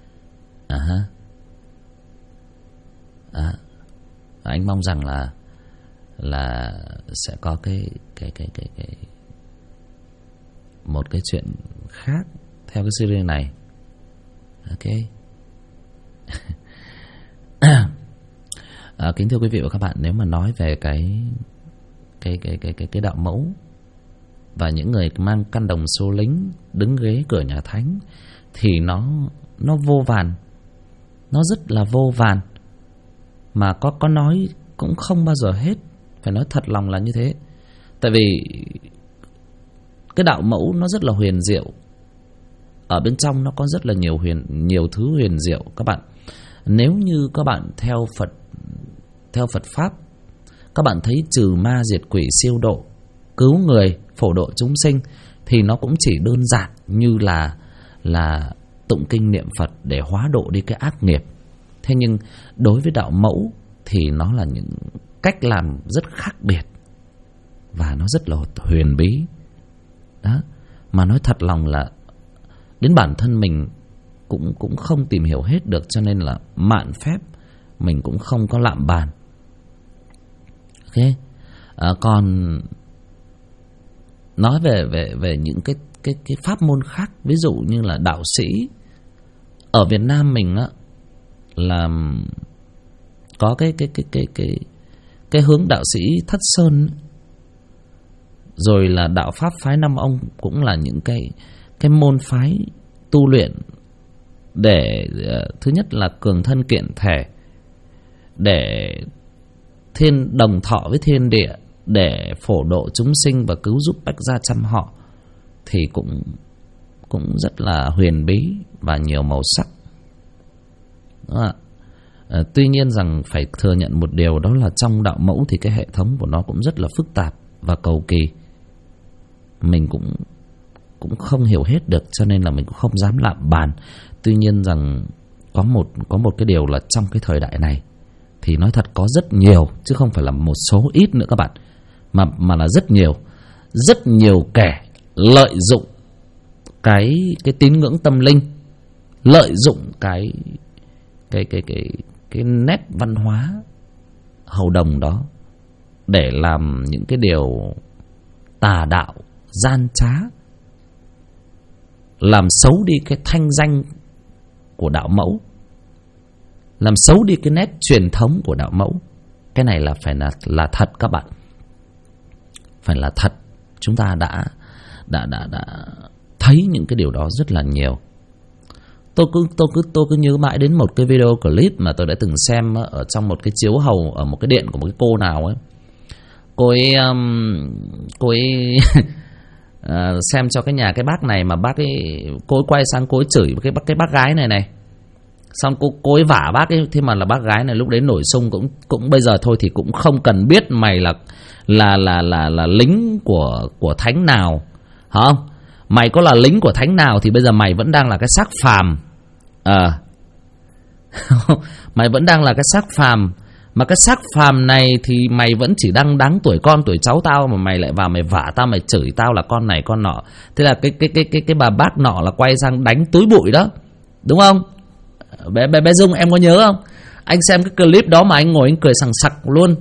Anh mong rằng là sẽ có cái một cái chuyện khác theo cái series này. Ok. Kính thưa quý vị và các bạn, nếu mà nói về cái đạo mẫu và những người mang căn đồng số lính đứng ghế cửa nhà thánh thì nó vô vàn, nó rất là vô vàn, mà có nói cũng không bao giờ hết. Phải nói thật lòng là như thế. Tại vì cái đạo mẫu nó rất là huyền diệu, ở bên trong nó có rất là nhiều thứ huyền diệu các bạn. Nếu như các bạn theo Phật pháp, các bạn thấy trừ ma diệt quỷ, siêu độ, cứu người, phổ độ chúng sinh thì nó cũng chỉ đơn giản như là tụng kinh niệm Phật để hóa độ đi cái ác nghiệp. Thế nhưng đối với đạo mẫu thì nó là những cách làm rất khác biệt và nó rất là huyền bí đó. Mà nói thật lòng là đến bản thân mình cũng không tìm hiểu hết được, cho nên là mạn phép mình cũng không có lạm bàn. Ok. Còn nói về những cái pháp môn khác, ví dụ như là đạo sĩ ở Việt Nam mình á, là có cái hướng đạo sĩ Thất Sơn, rồi là đạo pháp phái Năm Ông, cũng là những cái môn phái tu luyện để thứ nhất là cường thân kiện thể, để đồng thọ với thiên địa, để phổ độ chúng sinh và cứu giúp bách gia trăm họ, thì cũng rất là huyền bí và nhiều màu sắc. Tuy nhiên rằng phải thừa nhận một điều, đó là trong đạo mẫu thì cái hệ thống của nó cũng rất là phức tạp và cầu kỳ. Mình cũng không hiểu hết được, cho nên là mình cũng không dám lạm bàn. Tuy nhiên rằng có một cái điều là trong cái thời đại này thì nói thật có rất nhiều, chứ không phải là một số ít nữa các bạn, mà là rất nhiều kẻ lợi dụng cái tín ngưỡng tâm linh, lợi dụng cái nét văn hóa hầu đồng đó để làm những cái điều tà đạo, gian trá, làm xấu đi cái thanh danh của đạo mẫu, làm xấu đi cái nét truyền thống của đạo mẫu. Cái này là phải là thật các bạn, phải là thật. Chúng ta đã thấy những cái điều đó rất là nhiều. Tôi cứ nhớ mãi đến một cái video clip mà tôi đã từng xem ở trong một cái chiếu hầu ở một cái điện của một cái cô nào ấy. Cô ấy xem cho cái nhà cái bác này, mà bác ấy, cô ấy quay sang cô ấy chửi cái bác gái này. Xong cô ấy vả bác ấy. Thế mà là bác gái này lúc đấy nổi xung, cũng bây giờ thôi thì cũng không cần biết mày là lính của thánh nào, hả không? Mày có là lính của thánh nào thì bây giờ mày vẫn đang là cái xác phàm. Mày vẫn đang là cái xác phàm. Mà cái xác phàm này thì mày vẫn chỉ đang đáng tuổi con tuổi cháu tao, mà mày lại vào mày vả tao, mày chửi tao là con này con nọ. Thế là cái bà bác nọ là quay sang đánh túi bụi đó, đúng không? Bé Dung em có nhớ không? Anh xem cái clip đó mà anh ngồi anh cười sằng sặc luôn.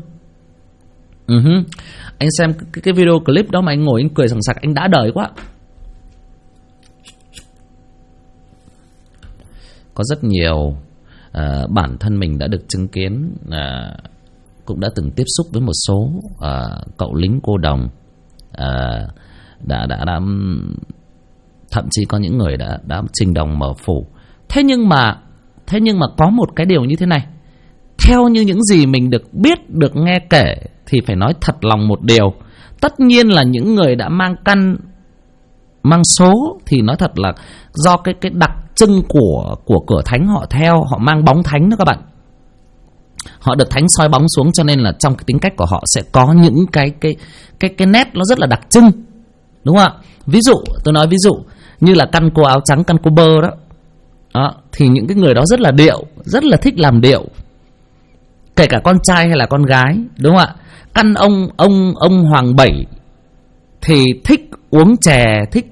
Anh xem cái video clip đó mà anh ngồi anh cười sằng sặc, anh đã đời quá. Có rất nhiều bản thân mình đã được chứng kiến, cũng đã từng tiếp xúc với một số cậu lính cô đồng, đã thậm chí có những người đã trình đồng mở phủ. Thế nhưng mà có một cái điều như thế này, theo như những gì mình được biết, được nghe kể, thì phải nói thật lòng một điều. Tất nhiên là những người đã mang căn, mang số thì nói thật là do cái đặc trưng của cửa thánh họ theo, họ mang bóng thánh đó các bạn. Họ được thánh soi bóng xuống, cho nên là trong cái tính cách của họ sẽ có những cái nét nó rất là đặc trưng, đúng không ạ? Ví dụ tôi nói ví dụ như là căn cô áo trắng, căn cô bơ đó. Đó, thì những cái người đó rất là điệu, rất là thích làm điệu, kể cả con trai hay là con gái, đúng không ạ? Căn ông Hoàng Bảy thì thích uống chè, thích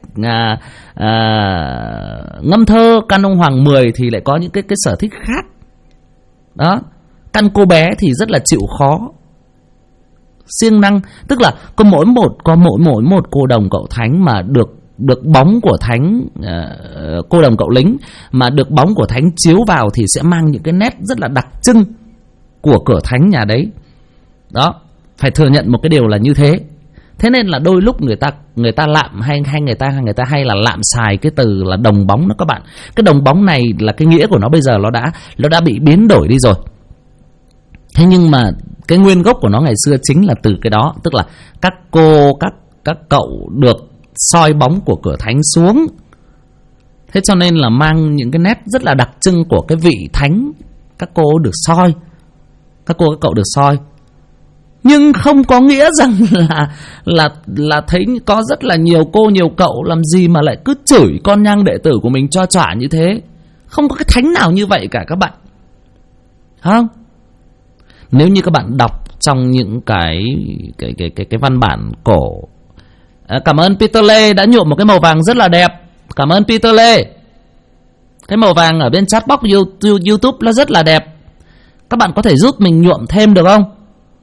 ngâm thơ. Căn ông Hoàng 10 thì lại có những cái sở thích khác. Đó, căn cô bé thì rất là chịu khó, siêng năng. Tức là có mỗi một cô đồng cậu thánh mà được bóng của thánh, cô đồng cậu lính mà được bóng của thánh chiếu vào thì sẽ mang những cái nét rất là đặc trưng của cửa thánh nhà đấy. Đó, phải thừa nhận một cái điều là như thế. Thế nên là đôi lúc người ta lạm hay người ta hay là lạm xài cái từ là đồng bóng đó các bạn. Cái đồng bóng này là cái nghĩa của nó bây giờ nó đã bị biến đổi đi rồi. Thế nhưng mà cái nguyên gốc của nó ngày xưa chính là từ cái đó, tức là các cô các cậu được soi bóng của cửa thánh xuống. Thế cho nên là mang những cái nét rất là đặc trưng của cái vị thánh. Các cô được soi, các cô các cậu được soi. Nhưng không có nghĩa rằng là thấy có rất là nhiều cô nhiều cậu làm gì mà lại cứ chửi con nhang đệ tử của mình cho chỏa như thế. Không có cái thánh nào như vậy cả các bạn, không? Nếu như các bạn đọc trong những cái văn bản cổ. Cảm ơn Peter Lê đã nhuộm một cái màu vàng rất là đẹp. Cảm ơn Peter Lê. Cái màu vàng ở bên chat box YouTube nó rất là đẹp. Các bạn có thể giúp mình nhuộm thêm được không?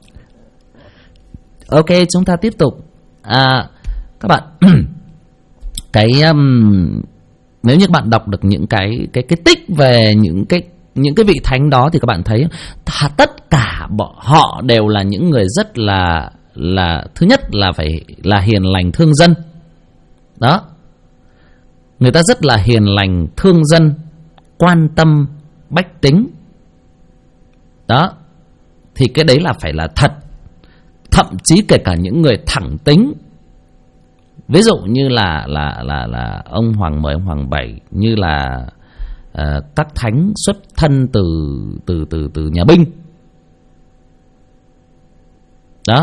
Ok, chúng ta tiếp tục. Các bạn nếu như các bạn đọc được những cái tích về những cái vị thánh đó thì các bạn thấy tất cả họ đều là những người rất là thứ nhất là phải là hiền lành thương dân. Đó, người ta rất là hiền lành thương dân, quan tâm bách tính. Đó, thì cái đấy là phải là thật. Thậm chí kể cả những người thẳng tính, ví dụ như là ông Hoàng 10, ông Hoàng 7, như là các thánh xuất thân từ nhà binh. Đó,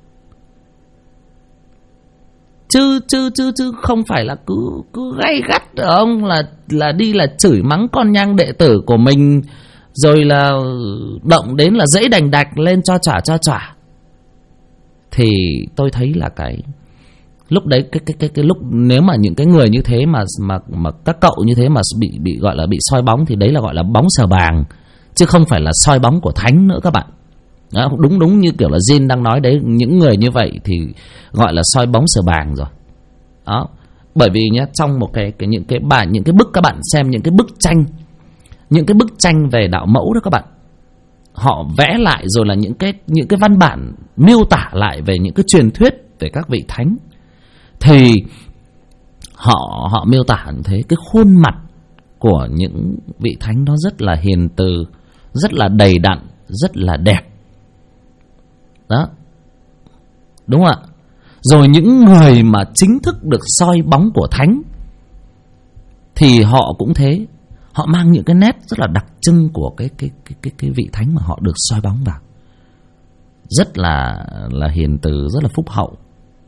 chứ không phải là cứ gay gắt ông là đi là chửi mắng con nhang đệ tử của mình, rồi là động đến là dãy đành đạch lên cho chỏa. Thì tôi thấy là cái lúc đấy cái lúc nếu mà những cái người như thế mà các cậu như thế mà bị gọi là bị soi bóng thì đấy là gọi là bóng sờ bàng, chứ không phải là soi bóng của thánh nữa các bạn. Đó, đúng như kiểu là Jin đang nói đấy, những người như vậy thì gọi là soi bóng sờ bàng rồi. Đó, bởi vì nhá, trong một những cái bức, các bạn xem những cái bức tranh về đạo mẫu đó các bạn, họ vẽ lại rồi là những cái văn bản miêu tả lại về những cái truyền thuyết về các vị thánh, thì họ miêu tả như thế. Cái khuôn mặt của những vị thánh đó rất là hiền từ, rất là đầy đặn, rất là đẹp. Đó, đúng không ạ? Rồi những người mà chính thức được soi bóng của thánh thì họ cũng thế, họ mang những cái nét rất là đặc trưng của cái vị thánh mà họ được soi bóng vào, rất là hiền từ, rất là phúc hậu.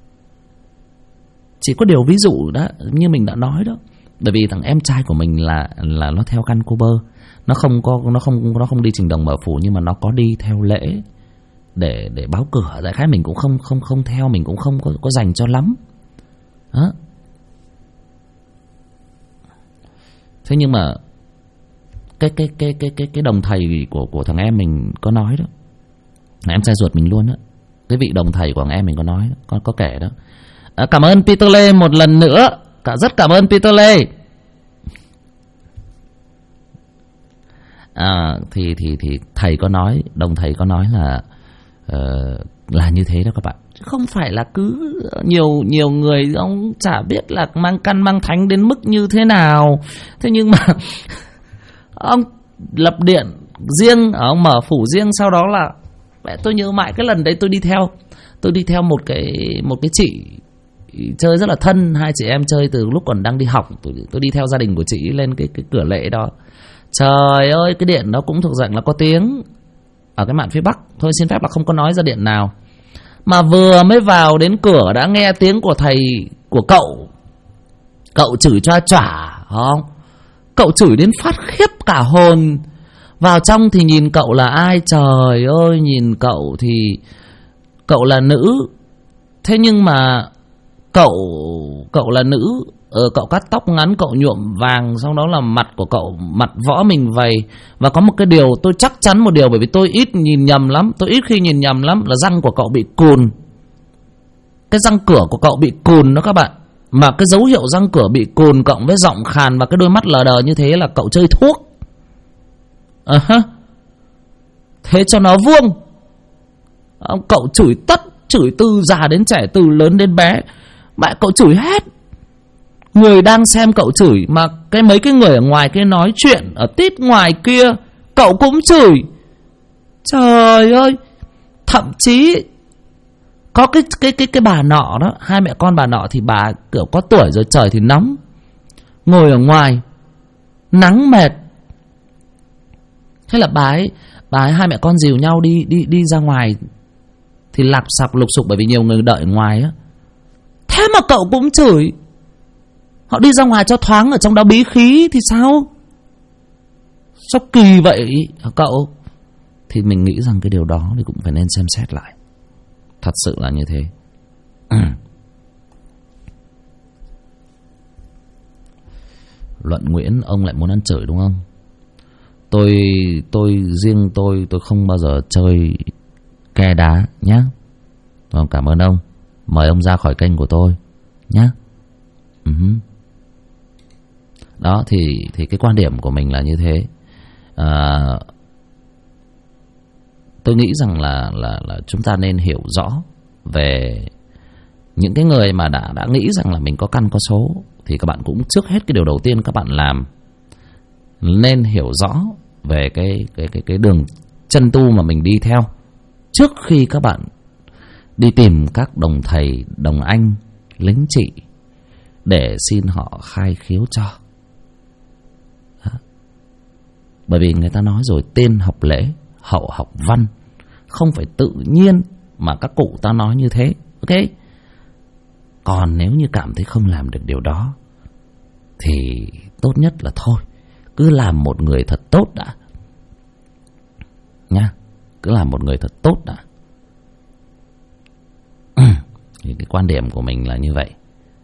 Chỉ có điều ví dụ đó, như mình đã nói đó, bởi vì thằng em trai của mình là nó theo căn cô bơ, nó không đi trình đồng mở phủ, nhưng mà nó có đi theo lễ để báo cửa. Đại khái mình cũng không theo, mình cũng không có dành cho lắm. Đó. Thế nhưng mà cái đồng thầy của thằng em mình có nói đó, em trai ruột mình luôn đó, cái vị đồng thầy của thằng em mình có nói đó, có kể đó. Cảm ơn Peter Lê một lần nữa, rất cảm ơn Peter Lê. Thì thầy có nói, đồng thầy có nói là như thế đó các bạn. Không phải là cứ nhiều người ông chả biết là mang căn mang thánh đến mức như thế nào. Thế nhưng mà ông lập điện riêng, ông mở phủ riêng, sau đó là tôi nhớ mãi cái lần đấy tôi đi theo một cái chị chơi rất là thân, hai chị em chơi từ lúc còn đang đi học. Tôi đi theo gia đình của chị lên cái cửa lễ đó. Trời ơi, cái điện nó cũng thuộc dạng là có tiếng. ở cái mạn phía Bắc. Thôi xin phép là không có nói ra điện nào. Mà vừa mới vào đến cửa đã nghe tiếng của thầy của cậu. Cậu chửi choa choả, không? Cậu chửi đến phát khiếp cả hồn. Vào trong thì nhìn cậu là ai? Trời ơi, nhìn cậu thì cậu là nữ. Thế nhưng mà cậu là nữ, cậu cắt tóc ngắn, cậu nhuộm vàng, xong đó là mặt của cậu mặt võ mình vầy. Và có một cái điều tôi chắc chắn một điều, bởi vì tôi ít nhìn nhầm lắm, tôi ít khi nhìn nhầm lắm, là răng của cậu bị cùn. Cái răng cửa của cậu bị cùn đó các bạn. Mà cái dấu hiệu răng cửa bị cùn cộng với giọng khàn và cái đôi mắt lờ đờ như thế là cậu chơi thuốc. Thế cho nó vuông. Cậu chửi tất, chửi từ già đến trẻ, từ lớn đến bé. Mẹ cậu chửi hết. Người đang xem cậu chửi, mà mấy cái người ở ngoài kia nói chuyện ở tít ngoài kia cậu cũng chửi. Trời ơi. Thậm chí có cái bà nọ đó, hai mẹ con bà nọ thì bà kiểu có tuổi rồi, trời thì nóng, ngồi ở ngoài nắng mệt. Thế là bà ấy hai mẹ con dìu nhau đi ra ngoài thì lạp sạp lục sục, bởi vì nhiều người đợi ngoài á. Thế mà cậu cũng chửi. Họ đi ra ngoài cho thoáng, ở trong đó bí khí thì sao? Sao kỳ vậy hả cậu? Thì mình nghĩ rằng cái điều đó thì cũng phải nên xem xét lại. Thật sự là như thế. Luận Nguyễn, ông lại muốn ăn chửi đúng không? Riêng tôi không bao giờ chơi ke đá nhá. Vâng, cảm ơn ông. Mời ông ra khỏi kênh của tôi nhá. Đó thì cái quan điểm của mình là như thế. Tôi nghĩ rằng là chúng ta nên hiểu rõ về những cái người mà đã nghĩ rằng là mình có căn có số. Thì các bạn cũng trước hết cái điều đầu tiên các bạn làm nên hiểu rõ về cái đường chân tu mà mình đi theo, trước khi các bạn đi tìm các đồng thầy, đồng anh, lính trị để xin họ khai khiếu cho. Bởi vì người ta nói rồi, tiên học lễ, hậu học văn. Không phải tự nhiên mà các cụ ta nói như thế. Ok. Còn nếu như cảm thấy không làm được điều đó thì tốt nhất là thôi, cứ làm một người thật tốt đã nha. Cứ làm một người thật tốt đã. Thì cái quan điểm của mình là như vậy.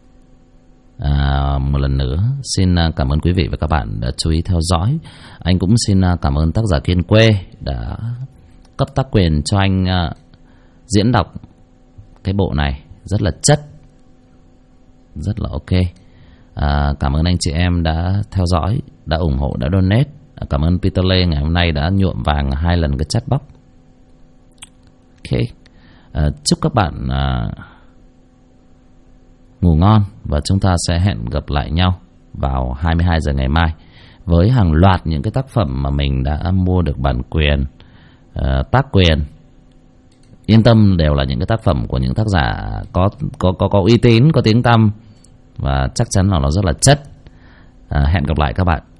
Một lần nữa xin cảm ơn quý vị và các bạn đã chú ý theo dõi. Anh cũng xin cảm ơn tác giả Kiên Quê đã cấp tác quyền cho anh diễn đọc cái bộ này. Rất là chất, rất là ok. Cảm ơn anh chị em đã theo dõi, đã ủng hộ, đã donate. Cảm ơn Peter Lê ngày hôm nay đã nhuộm vàng 2 lần cái chat box. Ok. Chúc các bạn ngủ ngon, và chúng ta sẽ hẹn gặp lại nhau vào 22 giờ ngày mai với hàng loạt những cái tác phẩm mà mình đã mua được bản quyền, tác quyền. Yên tâm, đều là những cái tác phẩm của những tác giả có uy tín, có tiếng tăm, và chắc chắn là nó rất là chất. Hẹn gặp lại các bạn.